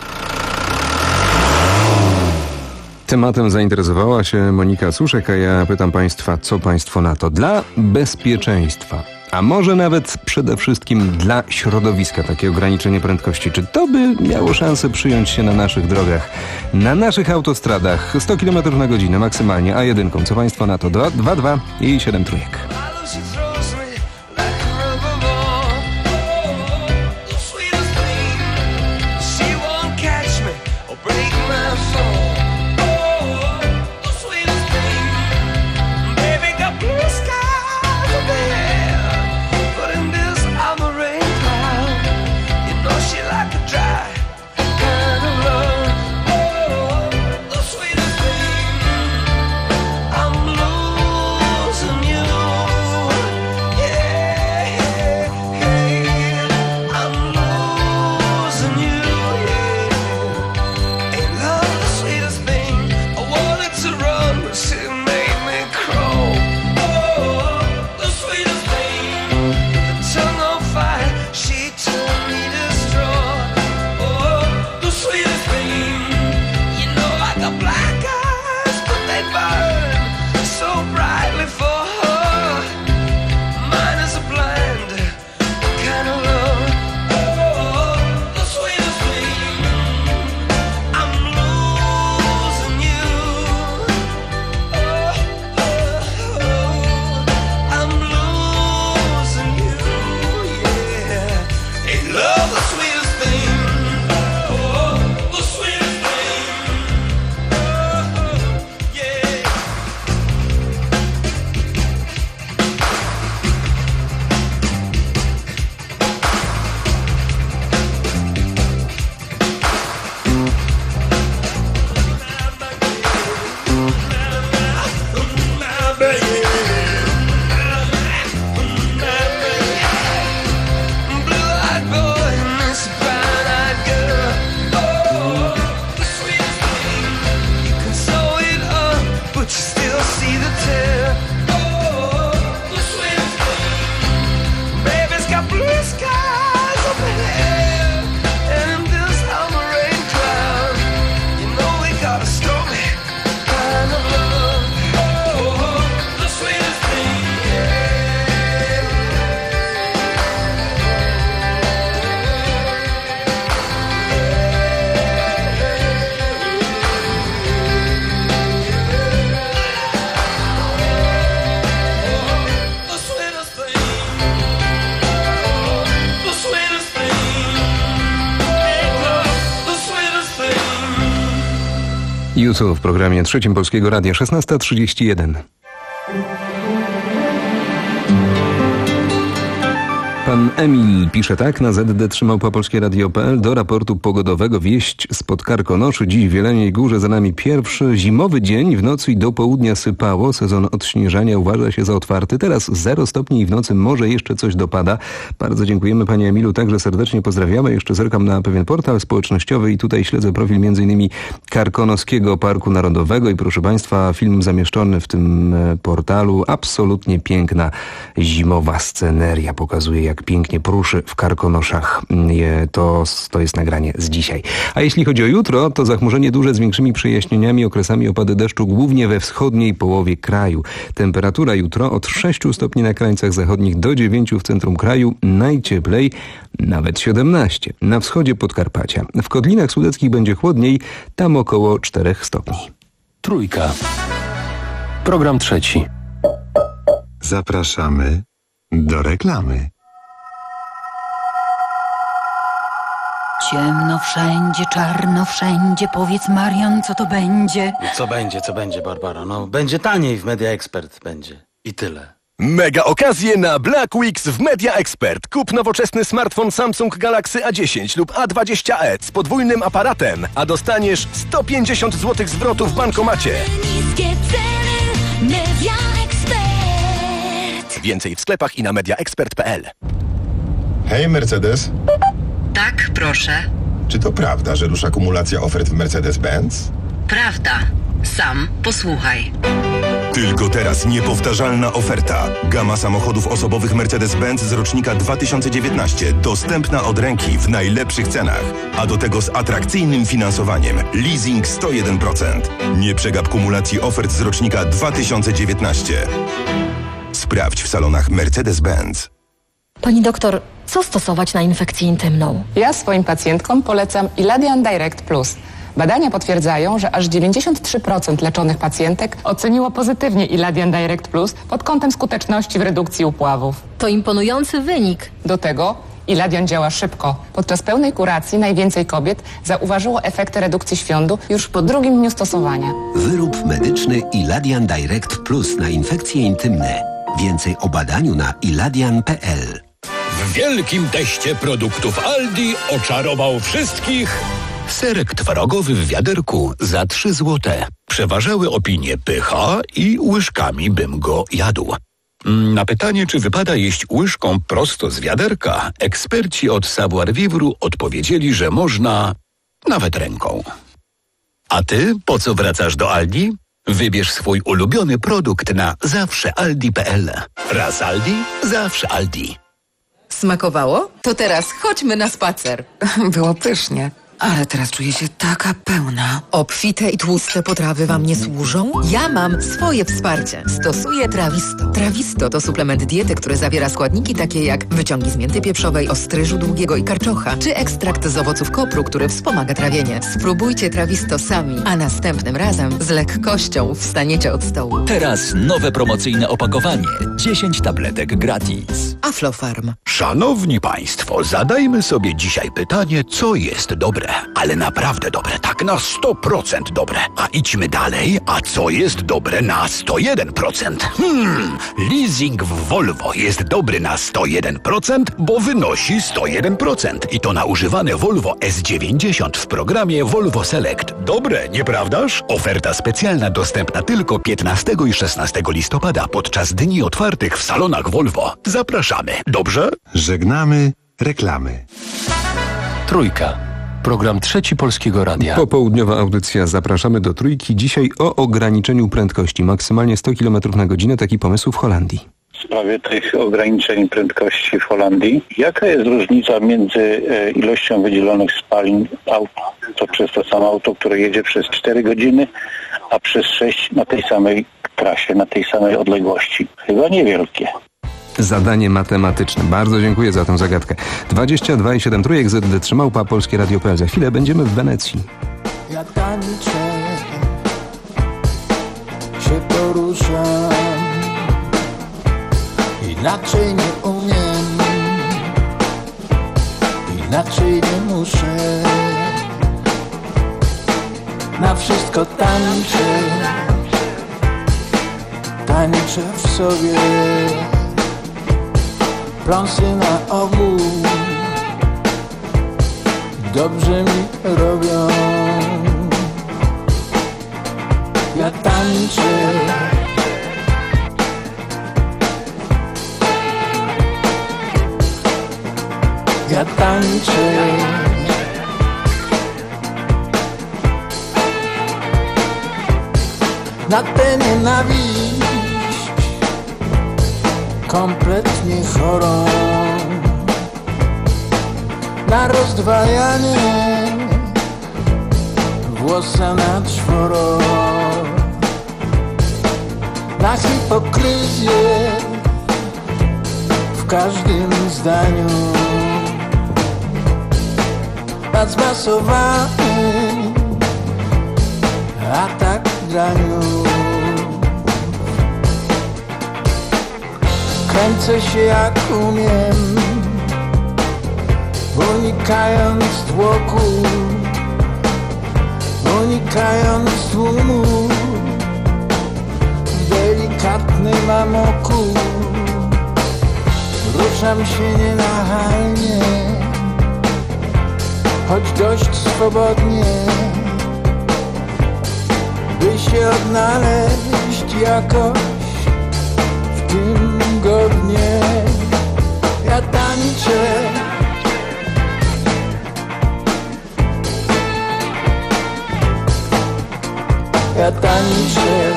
Tematem zainteresowała się Monika Suszek, a ja pytam Państwa, co Państwo na to? Dla bezpieczeństwa, a może nawet przede wszystkim dla środowiska takie ograniczenie prędkości. Czy to by miało szansę przyjąć się na naszych drogach, na naszych autostradach? sto kilometrów na godzinę maksymalnie, a jedynką. Co Państwo na to? dwa dwa i siedem trójek. I'm losing you. YouTube w programie trzecim Polskiego Radia szesnasta trzydzieści jeden. Pan Emil pisze tak, na zet de trzy małpa polskie radio kropka pe el do raportu pogodowego wieść spod Karkonoszy. Dziś w Jeleniej Górze za nami pierwszy zimowy dzień. W nocy i do południa sypało. Sezon odśnieżania uważa się za otwarty. Teraz zero stopni i w nocy może jeszcze coś dopada. Bardzo dziękujemy panie Emilu, także serdecznie pozdrawiamy. Jeszcze zerkam na pewien portal społecznościowy i tutaj śledzę profil między innymi Karkonoskiego Parku Narodowego i proszę państwa, film zamieszczony w tym portalu. Absolutnie piękna zimowa sceneria. Pokazuje, jak pięknie pruszy w Karkonoszach. To, to jest nagranie z dzisiaj. A jeśli chodzi o jutro, to zachmurzenie duże z większymi przejaśnieniami, okresami opady deszczu głównie we wschodniej połowie kraju. Temperatura jutro od sześciu stopni na krańcach zachodnich do dziewięciu w centrum kraju. Najcieplej nawet siedemnaście. Na wschodzie Podkarpacia. W Kotlinach Sudeckich będzie chłodniej, tam około czterech stopni. Trójka. Program trzeci. Zapraszamy do reklamy. Ciemno wszędzie, czarno wszędzie. Powiedz, Marian, co to będzie? Co będzie, co będzie, Barbara? No, będzie taniej w Media Expert, będzie. I tyle. Mega okazje na Black Weeks w Media Expert. Kup nowoczesny smartfon Samsung Galaxy A dziesięć lub A dwadzieścia e z podwójnym aparatem, a dostaniesz sto pięćdziesiąt złotych zwrotu w bankomacie. Niskie ceny, Media Expert. Więcej w sklepach i na media expert kropka pe el. Hej, Mercedes. Tak, proszę. Czy to prawda, że rusza kumulacja ofert w Mercedes-Benz? Prawda. Sam posłuchaj. Tylko teraz niepowtarzalna oferta. Gama samochodów osobowych Mercedes-Benz z rocznika dwa tysiące dziewiętnaście. Dostępna od ręki w najlepszych cenach. A do tego z atrakcyjnym finansowaniem. Leasing sto jeden procent. Nie przegap kumulacji ofert z rocznika dwa tysiące dziewiętnaście. Sprawdź w salonach Mercedes-Benz. Pani doktor, co stosować na infekcję intymną? Ja swoim pacjentkom polecam Iladian Direct Plus. Badania potwierdzają, że aż dziewięćdziesiąt trzy procent leczonych pacjentek oceniło pozytywnie Iladian Direct Plus pod kątem skuteczności w redukcji upławów. To imponujący wynik. Do tego Iladian działa szybko. Podczas pełnej kuracji najwięcej kobiet zauważyło efekty redukcji świądu już po drugim dniu stosowania. Wyrób medyczny Iladian Direct Plus na infekcje intymne. Więcej o badaniu na iladian kropka pe el. W wielkim teście produktów Aldi oczarował wszystkich serek twarogowy w wiaderku za trzy złote. Przeważały opinie pycha i łyżkami bym go jadł. Na pytanie, czy wypada jeść łyżką prosto z wiaderka, eksperci od Savoir Vivre odpowiedzieli, że można nawet ręką. A ty po co wracasz do Aldi? Wybierz swój ulubiony produkt na zawsze aldi kropka pe el. Raz Aldi, zawsze Aldi. Smakowało? To teraz chodźmy na spacer. Było pysznie. Ale teraz czuję się taka pełna. Obfite i tłuste potrawy wam nie służą? Ja mam swoje wsparcie. Stosuję Trawisto. Trawisto to suplement diety, który zawiera składniki takie jak wyciągi z mięty pieprzowej, ostryżu długiego i karczocha, czy ekstrakt z owoców kopru, który wspomaga trawienie. Spróbujcie Trawisto sami, a następnym razem z lekkością wstaniecie od stołu. Teraz nowe promocyjne opakowanie. dziesięć tabletek gratis. Aflofarm. Szanowni Państwo, zadajmy sobie dzisiaj pytanie, co jest dobre, ale naprawdę dobre, tak na sto procent dobre. A idźmy dalej, a co jest dobre na sto jeden procent? Hmm, leasing w Volvo jest dobry na sto jeden procent, bo wynosi sto jeden procent. I to na używane Volvo S dziewięćdziesiąt w programie Volvo Select. Dobre, nieprawdaż? Oferta specjalna dostępna tylko piętnastego i szesnastego listopada podczas dni otwartych w salonach Volvo. Zapraszamy. Dobrze? Żegnamy reklamy. Trójka. Program Trzeci Polskiego Radia. Popołudniowa audycja. Zapraszamy do Trójki. Dzisiaj o ograniczeniu prędkości. Maksymalnie sto kilometrów na godzinę. Taki pomysł w Holandii. W sprawie tych ograniczeń prędkości w Holandii. Jaka jest różnica między e, ilością wydzielonych spalin auta? To przez to samo auto, które jedzie przez cztery godziny, a przez sześć na tej samej trasie, na tej samej odległości. Chyba niewielkie. Zadanie matematyczne. Bardzo dziękuję za tę zagadkę. dwadzieścia dwa i siedem trójek Z D trzy małpa polskie radio kropka p l. Za chwilę będziemy w Wenecji. Ja tańczę, się poruszam, inaczej nie umiem, inaczej nie muszę. Na wszystko tańczę, tańczę w sobie. Pląsy na ogół dobrze mi robią. Ja tańczę, ja tańczę, na tę nienawiść kompletnie chorą, na rozdwajanie włosa na czworo, na hipokryzję w każdym zdaniu, na zmasowany atak graniu. Kręcę się jak umiem, unikając tłoku, unikając tłumu, w delikatnym amoku. Ruszam się nienachalnie, choć dość swobodnie, by się odnaleźć jakoś w tym godnie. Ja tańczę, ja tańczę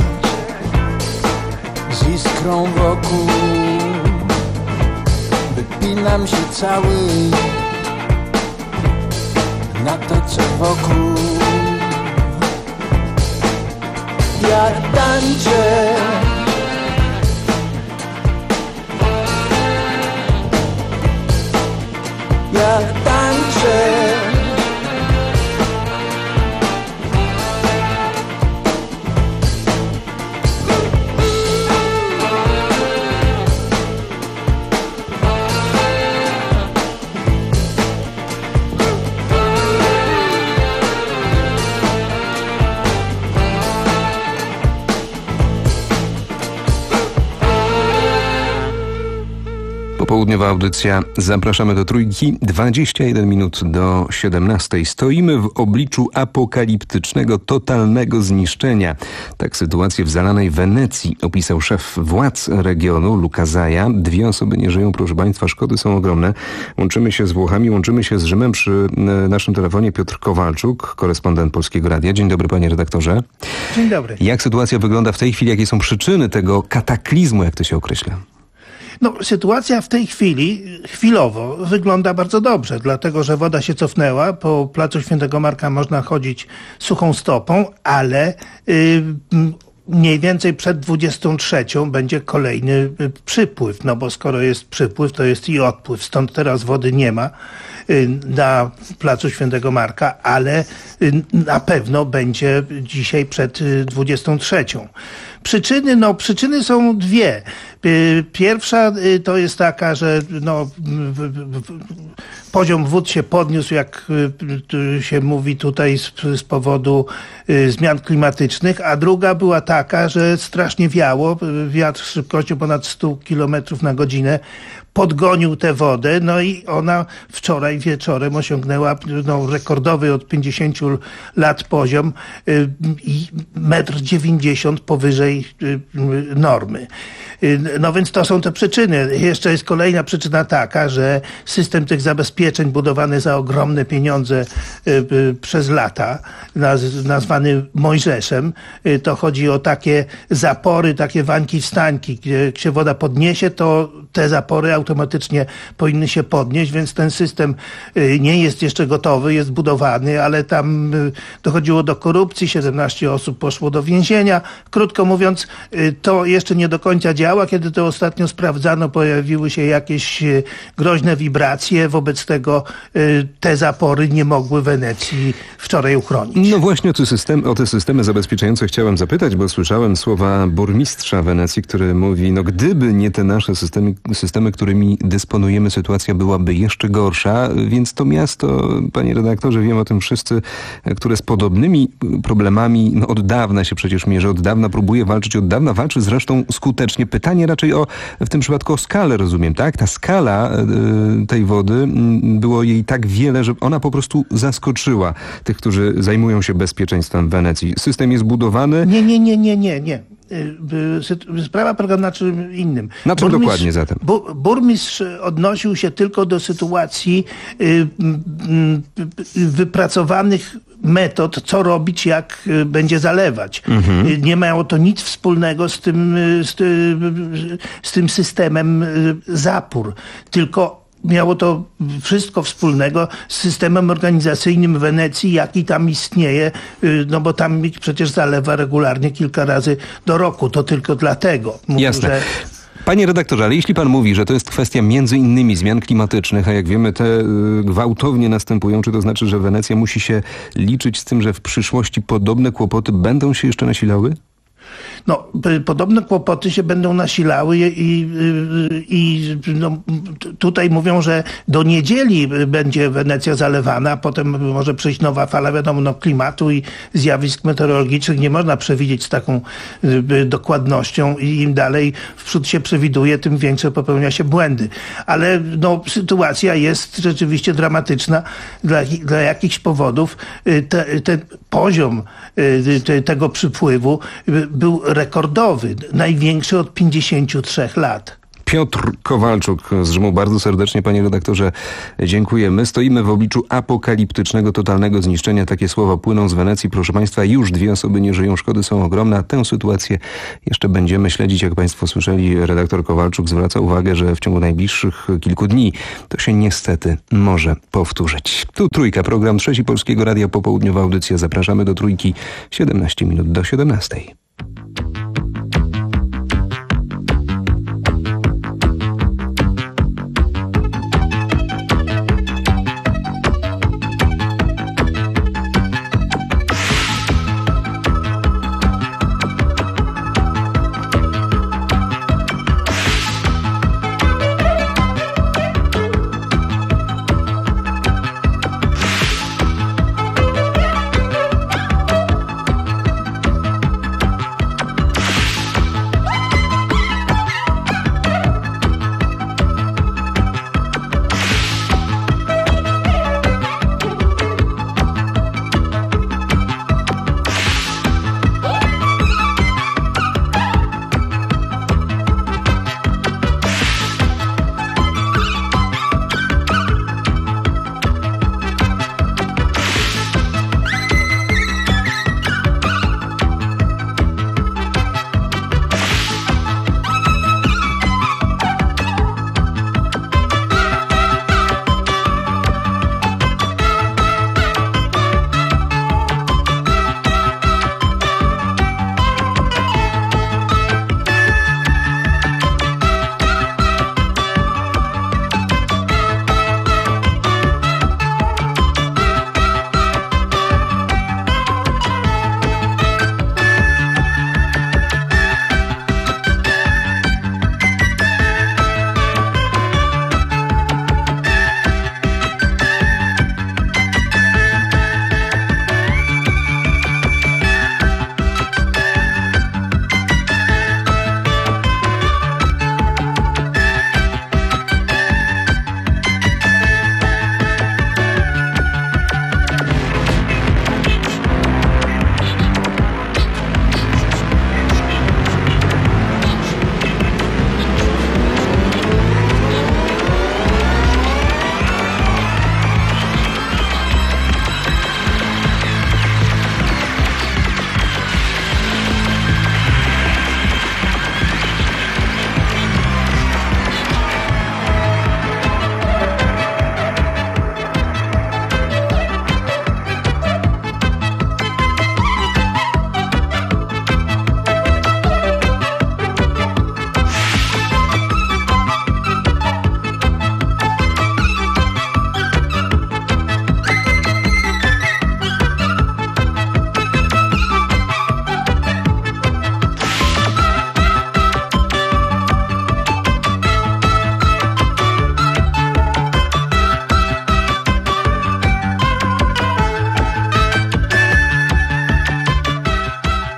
z iskrą wokół, wypinam się cały na to, co wokół. Ja tańczę, ja tańczę, Popołudniowa audycja. Zapraszamy do Trójki. dwadzieścia jeden minut do siedemnastej. Stoimy w obliczu apokaliptycznego, totalnego zniszczenia. Tak sytuację w zalanej Wenecji opisał szef władz regionu, Luca Zaia. Dwie osoby nie żyją, proszę Państwa. Szkody są ogromne. Łączymy się z Włochami, łączymy się z Rzymem. Przy naszym telefonie Piotr Kowalczuk, korespondent Polskiego Radia. Dzień dobry, panie redaktorze. Dzień dobry. Jak sytuacja wygląda w tej chwili? Jakie są przyczyny tego kataklizmu, jak to się określa? No, sytuacja w tej chwili, chwilowo, wygląda bardzo dobrze, dlatego że woda się cofnęła. Po placu Świętego Marka można chodzić suchą stopą, ale yy, mniej więcej przed dwudziestą trzecią będzie kolejny przypływ, no bo skoro jest przypływ, to jest i odpływ. Stąd teraz wody nie ma yy, na placu Świętego Marka, ale yy, na pewno będzie dzisiaj przed dwudziestą trzecią. Przyczyny, no przyczyny są dwie. Pierwsza to jest taka, że no, poziom wód się podniósł, jak się mówi tutaj, z, z powodu zmian klimatycznych, a druga była taka, że strasznie wiało, wiatr z szybkością ponad sto kilometrów na godzinę podgonił tę wodę, no i ona wczoraj wieczorem osiągnęła no, rekordowy od pięćdziesięciu lat poziom i metr dziewięćdziesiąt powyżej y, normy. Y, no więc to są te przyczyny. Jeszcze jest kolejna przyczyna taka, że system tych zabezpieczeń budowany za ogromne pieniądze y, y, przez lata, naz, nazwany Mojżeszem, y, to chodzi o takie zapory, takie wańki wstańki, gdzie jak się woda podniesie, to te zapory automatycznie powinny się podnieść, więc ten system nie jest jeszcze gotowy, jest budowany, ale tam dochodziło do korupcji, siedemnaście osób poszło do więzienia. Krótko mówiąc, to jeszcze nie do końca działa. Kiedy to ostatnio sprawdzano, pojawiły się jakieś groźne wibracje, wobec tego te zapory nie mogły Wenecji wczoraj uchronić. No właśnie o te systemy, o te systemy zabezpieczające chciałem zapytać, bo słyszałem słowa burmistrza Wenecji, który mówi, no gdyby nie te nasze systemy, systemy, którymi dysponujemy, sytuacja byłaby jeszcze gorsza, więc to miasto, panie redaktorze, wiem o tym wszyscy, które z podobnymi problemami no od dawna się przecież mierzy, od dawna próbuje walczyć, od dawna walczy zresztą skutecznie. Pytanie raczej o, w tym przypadku o skalę, rozumiem, tak? Ta skala y, tej wody, y, było jej tak wiele, że ona po prostu zaskoczyła tych, którzy zajmują się bezpieczeństwem w Wenecji. System jest budowany. Nie, nie, nie, nie, nie, nie. Sprawa polega na czym innym. Na czym burmistrz, dokładnie zatem? Bu, burmistrz odnosił się tylko do sytuacji y, y, wypracowanych metod, co robić, jak będzie zalewać. Mhm. Nie miało to nic wspólnego z tym, z, z tym systemem zapór, tylko miało to wszystko wspólnego z systemem organizacyjnym Wenecji, jaki tam istnieje, no bo tam przecież zalewa regularnie kilka razy do roku. To tylko dlatego. Mówił, Jasne. że... Panie redaktorze, ale jeśli pan mówi, że to jest kwestia między innymi zmian klimatycznych, a jak wiemy te y, gwałtownie następują, czy to znaczy, że Wenecja musi się liczyć z tym, że w przyszłości podobne kłopoty będą się jeszcze nasilały? No, podobne kłopoty się będą nasilały i, i, i no, tutaj mówią, że do niedzieli będzie Wenecja zalewana, a potem może przyjść nowa fala, wiadomo, no, klimatu i zjawisk meteorologicznych nie można przewidzieć z taką y, dokładnością i im dalej w przód się przewiduje, tym większe popełnia się błędy. Ale no, sytuacja jest rzeczywiście dramatyczna dla, dla jakichś powodów. Te, ten poziom y, te, tego przypływu y, był rekordowy, największy od pięćdziesięciu trzech lat. Piotr Kowalczuk z Rzymu. Bardzo serdecznie, panie redaktorze, dziękujemy. Stoimy w obliczu apokaliptycznego, totalnego zniszczenia. Takie słowa płyną z Wenecji. Proszę państwa, już dwie osoby nie żyją, szkody są ogromne. Tę sytuację jeszcze będziemy śledzić. Jak państwo słyszeli, redaktor Kowalczuk zwraca uwagę, że w ciągu najbliższych kilku dni to się niestety może powtórzyć. Tu Trójka, program Trzeci Polskiego Radia, popołudniowa audycja. Zapraszamy do Trójki, siedemnaście minut do siedemnastej.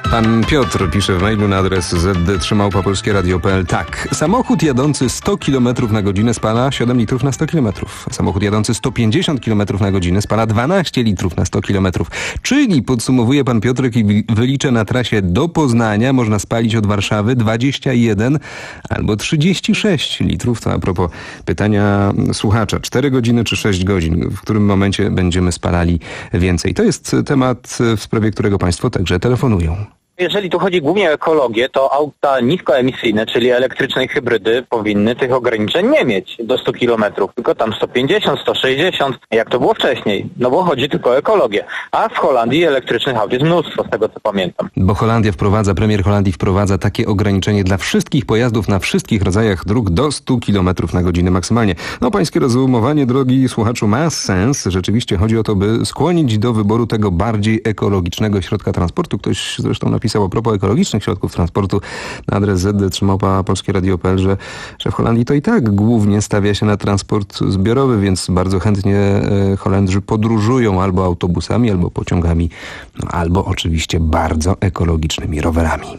Pan Piotr pisze w mailu na adres z d trzy małpa polskie radio kropka p l. Tak, samochód jadący sto kilometrów na godzinę spala siedem litrów na sto kilometrów. Samochód jadący sto pięćdziesiąt kilometrów na godzinę spala dwanaście litrów na sto kilometrów. Czyli, podsumowuje pan Piotrek i wyliczę, na trasie do Poznania można spalić od Warszawy dwadzieścia jeden albo trzydzieści sześć litrów. To a propos pytania słuchacza. cztery godziny czy sześć godzin? W którym momencie będziemy spalali więcej? To jest temat, w sprawie którego państwo także telefonują. Jeżeli tu chodzi głównie o ekologię, to auta niskoemisyjne, czyli elektryczne i hybrydy, powinny tych ograniczeń nie mieć do stu kilometrów, tylko tam sto pięćdziesiąt, sto sześćdziesiąt, jak to było wcześniej, no bo chodzi tylko o ekologię. A w Holandii elektrycznych aut jest mnóstwo, z tego co pamiętam. Bo Holandia wprowadza, premier Holandii wprowadza takie ograniczenie dla wszystkich pojazdów na wszystkich rodzajach dróg do stu kilometrów na godzinę maksymalnie. No, pańskie rozumowanie, drogi słuchaczu, ma sens. Rzeczywiście chodzi o to, by skłonić do wyboru tego bardziej ekologicznego środka transportu. Ktoś zresztą napisał a propos ekologicznych środków transportu na adres z d trzy małpa polskie radio kropka p l, że, że w Holandii to i tak głównie stawia się na transport zbiorowy, więc bardzo chętnie e, Holendrzy podróżują albo autobusami, albo pociągami, no, albo oczywiście bardzo ekologicznymi rowerami.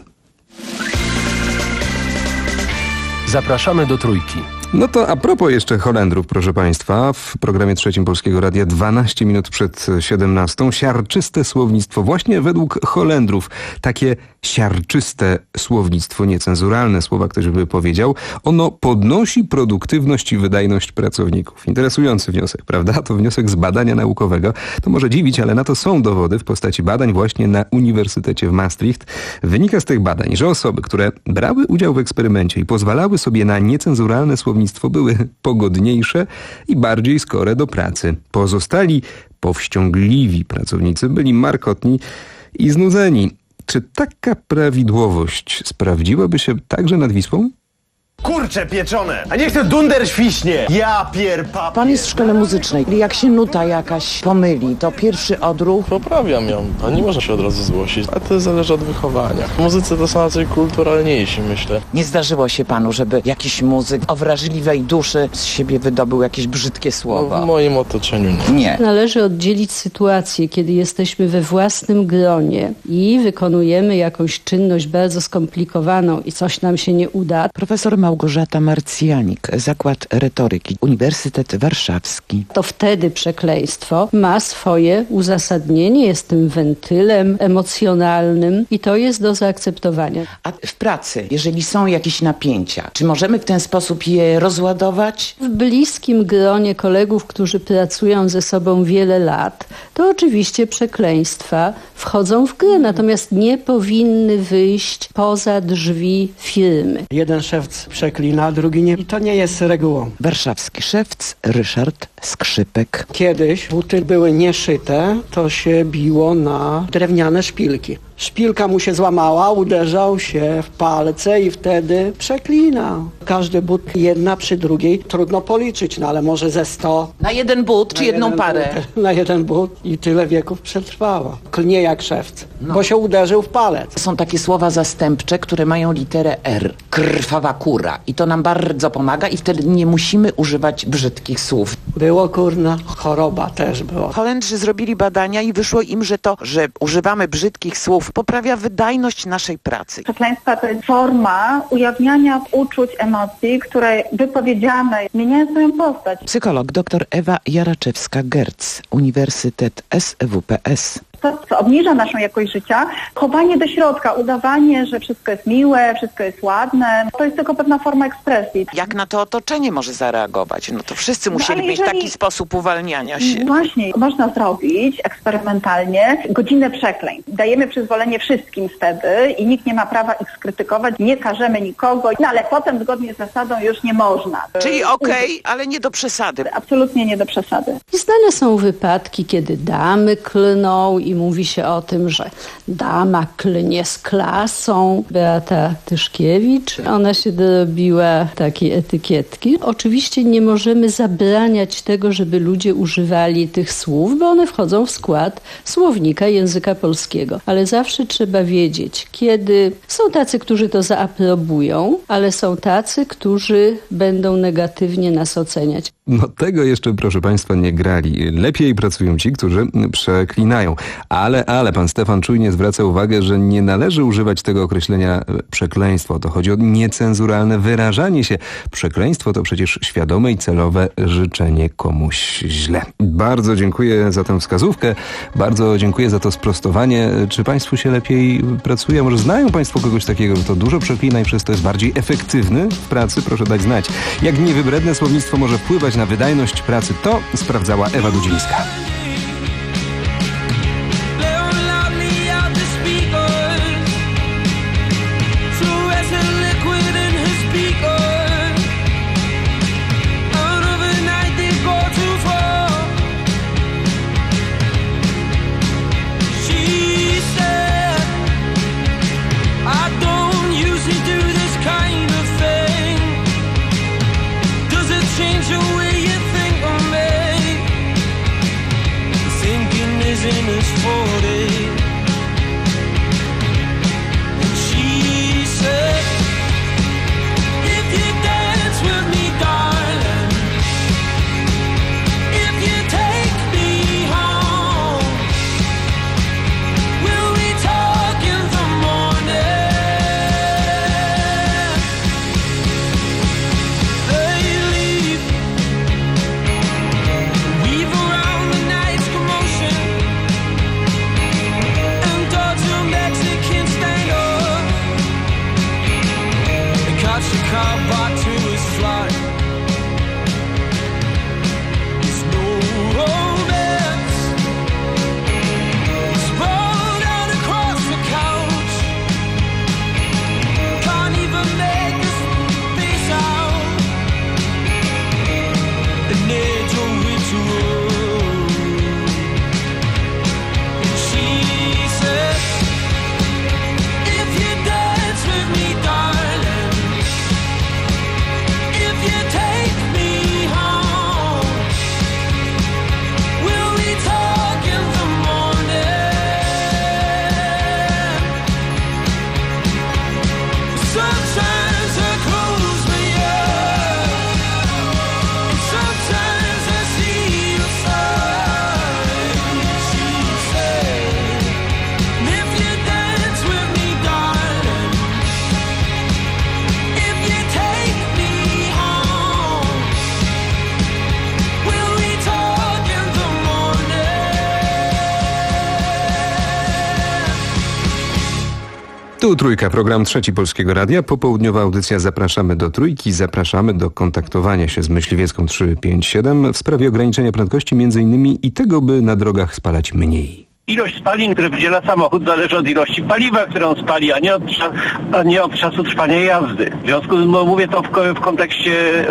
Zapraszamy do Trójki. No to a propos jeszcze Holendrów, proszę państwa, w programie trzecim Polskiego Radia dwanaście minut przed siedemnastą. Siarczyste słownictwo. Właśnie według Holendrów takie siarczyste słownictwo, niecenzuralne słowa, ktoś by powiedział, ono podnosi produktywność i wydajność pracowników. Interesujący wniosek, prawda? To wniosek z badania naukowego. To może dziwić, ale na to są dowody w postaci badań właśnie na Uniwersytecie w Maastricht. Wynika z tych badań, że osoby, które brały udział w eksperymencie i pozwalały sobie na niecenzuralne słownictwo, były pogodniejsze i bardziej skore do pracy. Pozostali powściągliwi pracownicy byli markotni i znudzeni. Czy taka prawidłowość sprawdziłaby się także nad Wisłą? Kurcze pieczone, a niech ten dunder świśnie. Ja pierpa. Pan jest w szkole muzycznej. Jak się nuta jakaś pomyli, to pierwszy odruch... Poprawiam ją, a nie można się od razu zgłosić. A to zależy od wychowania. W muzyce to są raczej kulturalniejsi, myślę. Nie zdarzyło się panu, żeby jakiś muzyk o wrażliwej duszy z siebie wydobył jakieś brzydkie słowa? No, w moim otoczeniu nie. Nie. Należy oddzielić sytuację, kiedy jesteśmy we własnym gronie i wykonujemy jakąś czynność bardzo skomplikowaną i coś nam się nie uda. Profesor Małgorzata Marcjanik, Zakład Retoryki, Uniwersytet Warszawski. To wtedy przekleństwo ma swoje uzasadnienie, jest tym wentylem emocjonalnym i to jest do zaakceptowania. A w pracy, jeżeli są jakieś napięcia, czy możemy w ten sposób je rozładować? W bliskim gronie kolegów, którzy pracują ze sobą wiele lat, to oczywiście przekleństwa wchodzą w grę, natomiast nie powinny wyjść poza drzwi firmy. Jeden szewc przeklina, drugi nie. I to nie jest regułą. Warszawski szewc Ryszard Skrzypek. Kiedyś buty były nieszyte, to się biło na drewniane szpilki. Szpilka mu się złamała, uderzał się w palce i wtedy przeklinał. Każdy but jedna przy drugiej trudno policzyć, no ale może ze sto. Na jeden but czy jedną parę? But, na jeden but i tyle wieków przetrwało. Klnie jak szewc, no. Bo się uderzył w palec. Są takie słowa zastępcze, które mają literę R. Krwawa kura. I to nam bardzo pomaga i wtedy nie musimy używać brzydkich słów. Było kurna, choroba też była. Holendrzy zrobili badania i wyszło im, że to, że używamy brzydkich słów, poprawia wydajność naszej pracy. Przekleństwa to jest forma ujawniania uczuć, emocji, które wypowiedziane zmieniają swoją postać. Psycholog dr Ewa Jaraczewska-Gerc, Uniwersytet S W P S. To, co obniża naszą jakość życia, chowanie do środka, udawanie, że wszystko jest miłe, wszystko jest ładne, to jest tylko pewna forma ekspresji. Jak na to otoczenie może zareagować? No to wszyscy musieli no, mieć jeżeli... taki sposób uwalniania się. Właśnie, można zrobić eksperymentalnie godzinę przekleństw. Dajemy przyzwolenie wszystkim wtedy i nikt nie ma prawa ich skrytykować, nie karzemy nikogo, no ale potem zgodnie z zasadą już nie można. Czyli okej, okay, ale nie do przesady. Absolutnie nie do przesady. I znane są wypadki, kiedy damy klną i mówi się o tym, że dama klnie z klasą. Beata Tyszkiewicz, ona się dorobiła takiej etykietki. Oczywiście nie możemy zabraniać tego, żeby ludzie używali tych słów, bo one wchodzą w skład słownika języka polskiego. Ale zawsze trzeba wiedzieć, kiedy są tacy, którzy to zaaprobują, ale są tacy, którzy będą negatywnie nas oceniać. No tego jeszcze, proszę państwa, nie grali. Lepiej pracują ci, którzy przeklinają. Ale, ale pan Stefan czujnie zwraca uwagę, że nie należy używać tego określenia przekleństwo. To chodzi o niecenzuralne wyrażanie się. Przekleństwo to przecież świadome i celowe życzenie komuś źle. Bardzo dziękuję za tę wskazówkę. Bardzo dziękuję za to sprostowanie. Czy państwu się lepiej pracuje? Może znają państwo kogoś takiego, że to dużo przeklina i przez to jest bardziej efektywny w pracy? Proszę dać znać. Jak niewybredne słownictwo może wpływać na wydajność pracy, to sprawdzała Ewa Dudzińska. Tu Trójka, program Trzeci Polskiego Radia. Popołudniowa audycja Zapraszamy do Trójki. Zapraszamy do kontaktowania się z Myśliwiecką trzysta pięćdziesiąt siedem w sprawie ograniczenia prędkości między innymi i tego, by na drogach spalać mniej. Ilość spalin, które wydziela samochód, zależy od ilości paliwa, którą spali, a nie od, a nie od czasu trwania jazdy. W związku z tym no, mówię to w, w kontekście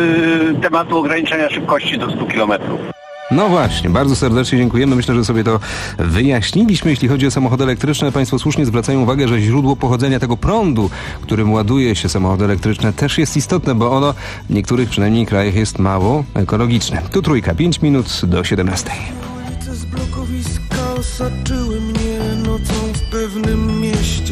y, tematu ograniczenia szybkości do stu kilometrów. No właśnie, bardzo serdecznie dziękujemy. Myślę, że sobie to wyjaśniliśmy. Jeśli chodzi o samochody elektryczne, państwo słusznie zwracają uwagę, że źródło pochodzenia tego prądu, którym ładuje się samochody elektryczne, też jest istotne, bo ono w niektórych przynajmniej krajach jest mało ekologiczne. Tu Trójka, pięć minut do siedemnastej. Ulice z blokowiska osaczyły mnie nocą w pewnym mieście.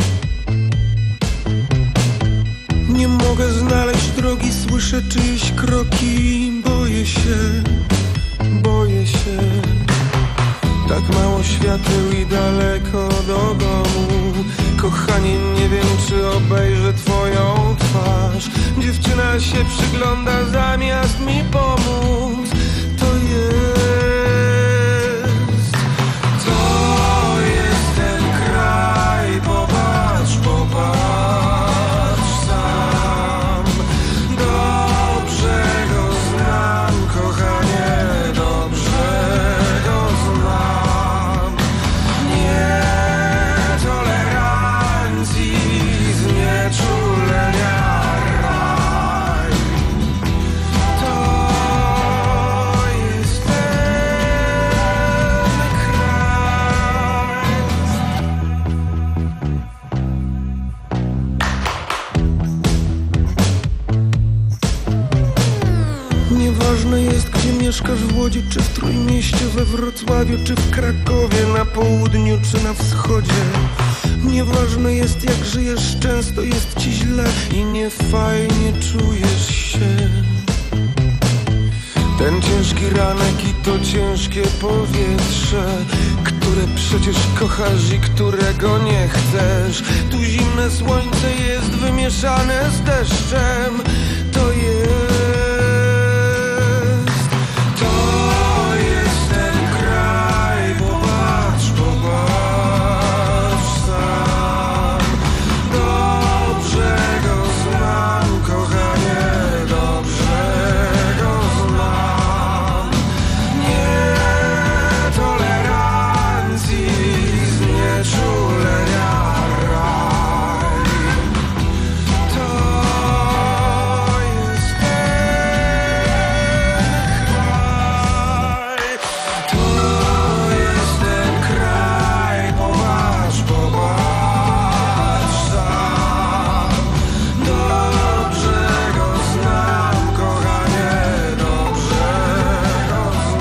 Nie mogę znaleźć drogi, słyszę czyjeś kroki, boję się. Boję się, tak mało świateł i daleko do domu. Kochanie, nie wiem, czy obejrzę twoją twarz. Dziewczyna się przygląda zamiast mi pomóc. To jest, to jest ten kraj. Popatrz, popatrz sam. Dobrze go znam, kochanie. Nieważne jest, gdzie mieszkasz, w Łodzi czy w Trójmieście, we Wrocławiu czy w Krakowie, na południu czy na wschodzie. Nieważne jest, jak żyjesz, często jest ci źle i niefajnie czujesz się. Ten ciężki ranek i to ciężkie powietrze, które przecież kochasz i którego nie chcesz. Tu zimne słońce jest wymieszane z deszczem. To jest To jest ten kraj. Popatrz, popatrz sam. Dobrze go znam, kochanie, dobrze go znam. Nietolerancji, znieczulenia raj. To jest ten kraj. Popatrz, popatrz sam. Dobrze go znam, kochanie, dobrze go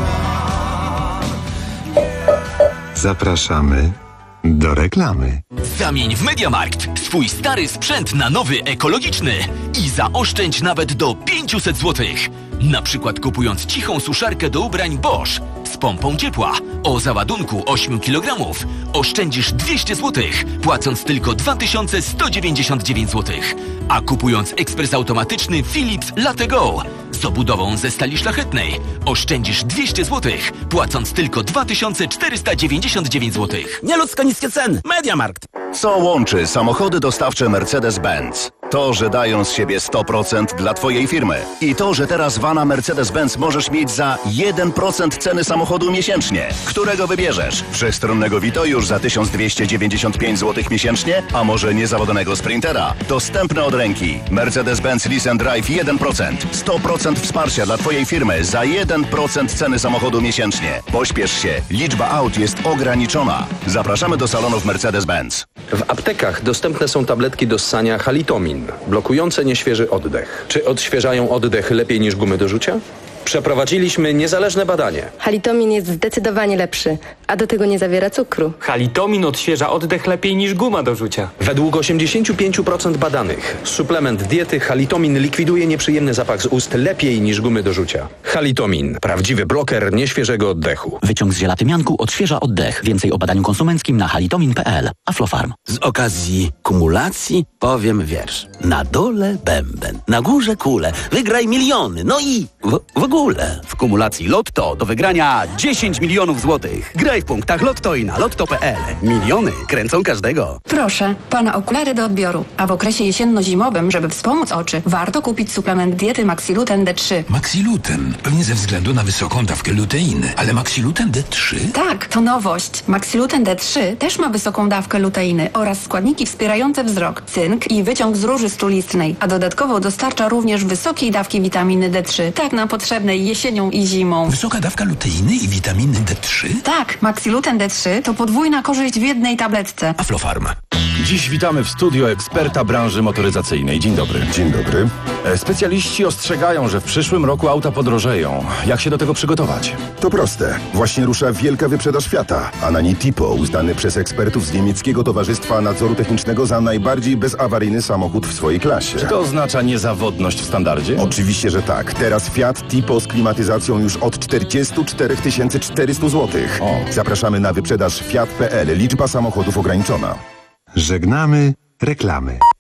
Zapraszamy do reklamy. Zamień w MediaMarkt swój stary sprzęt na nowy ekologiczny i zaoszczędź nawet do pięćset złotych. Na przykład kupując cichą suszarkę do ubrań Bosch z pompą ciepła o załadunku osiem kilogramów oszczędzisz dwieście złotych, płacąc tylko dwa tysiące sto dziewięćdziesiąt dziewięć złotych. A kupując ekspres automatyczny Philips Latte Go z obudową ze stali szlachetnej oszczędzisz dwieście złotych, płacąc tylko dwa tysiące czterysta dziewięćdziesiąt dziewięć złotych. Nieludzko niskie ceny. MediaMarkt. Co łączy samochody dostawcze Mercedes-Benz? To, że dają z siebie sto procent dla Twojej firmy. I to, że teraz vana Mercedes-Benz możesz mieć za jeden procent ceny samochodu miesięcznie. Którego wybierzesz? Wszechstronnego Vito już za tysiąc dwieście dziewięćdziesiąt pięć złotych miesięcznie? A może niezawodnego Sprintera? Dostępne od ręki. Mercedes-Benz Lease and Drive jeden procent. sto procent wsparcia dla Twojej firmy za jeden procent ceny samochodu miesięcznie. Pośpiesz się. Liczba aut jest ograniczona. Zapraszamy do salonów Mercedes-Benz. W aptekach dostępne są tabletki do ssania Halitomin, blokujące nieświeży oddech. Czy odświeżają oddech lepiej niż gumy do rzucia? Przeprowadziliśmy niezależne badanie. Halitomin jest zdecydowanie lepszy, a do tego nie zawiera cukru. Halitomin odświeża oddech lepiej niż guma do rzucia. Według osiemdziesiąt pięć procent badanych suplement diety Halitomin likwiduje nieprzyjemny zapach z ust lepiej niż gumy do rzucia. Halitomin. Prawdziwy bloker nieświeżego oddechu. Wyciąg z żelatymianku odświeża oddech. Więcej o badaniu konsumenckim na halitomin kropka p l. Aflofarm. Z okazji kumulacji powiem wiersz. Na dole bęben, na górze kule. Wygraj miliony, no i w, w ogóle. W kumulacji Lotto do wygrania dziesięć milionów złotych. Graj w punktach Lotto i na lotto kropka p l. Miliony kręcą każdego. Proszę, pana okulary do odbioru. A w okresie jesienno-zimowym, żeby wspomóc oczy, warto kupić suplement diety Maxiluten D trzy. Maxiluten? Pewnie ze względu na wysoką dawkę luteiny. Ale Maxiluten D trzy? Tak, to nowość. Maxiluten D trzy też ma wysoką dawkę luteiny oraz składniki wspierające wzrok, cynk i wyciąg z róży stulistnej. A dodatkowo dostarcza również wysokiej dawki witaminy D trzy. Tak nam potrzebnej jesienią i zimą. Wysoka dawka luteiny i witaminy D trzy? Tak, Maxiluten D trzy to podwójna korzyść w jednej tabletce. Aflofarm. Dziś witamy w studio eksperta branży motoryzacyjnej. Dzień dobry. Dzień dobry. Specjaliści ostrzegają, że w przyszłym roku auta podrożeją. Jak się do tego przygotować? To proste. Właśnie rusza wielka wyprzedaż Fiata, a na niej Tipo, uznany przez ekspertów z niemieckiego Towarzystwa Nadzoru Technicznego za najbardziej bezawaryjny samochód w swojej klasie. Czy to oznacza niezawodność w standardzie? Oczywiście, że tak. Teraz Fiat Tipo z klimatyzacją już od czterdzieści cztery tysiące czterysta złotych. Zapraszamy na wyprzedaż Fiat kropka p l. Liczba samochodów ograniczona. Żegnamy reklamy.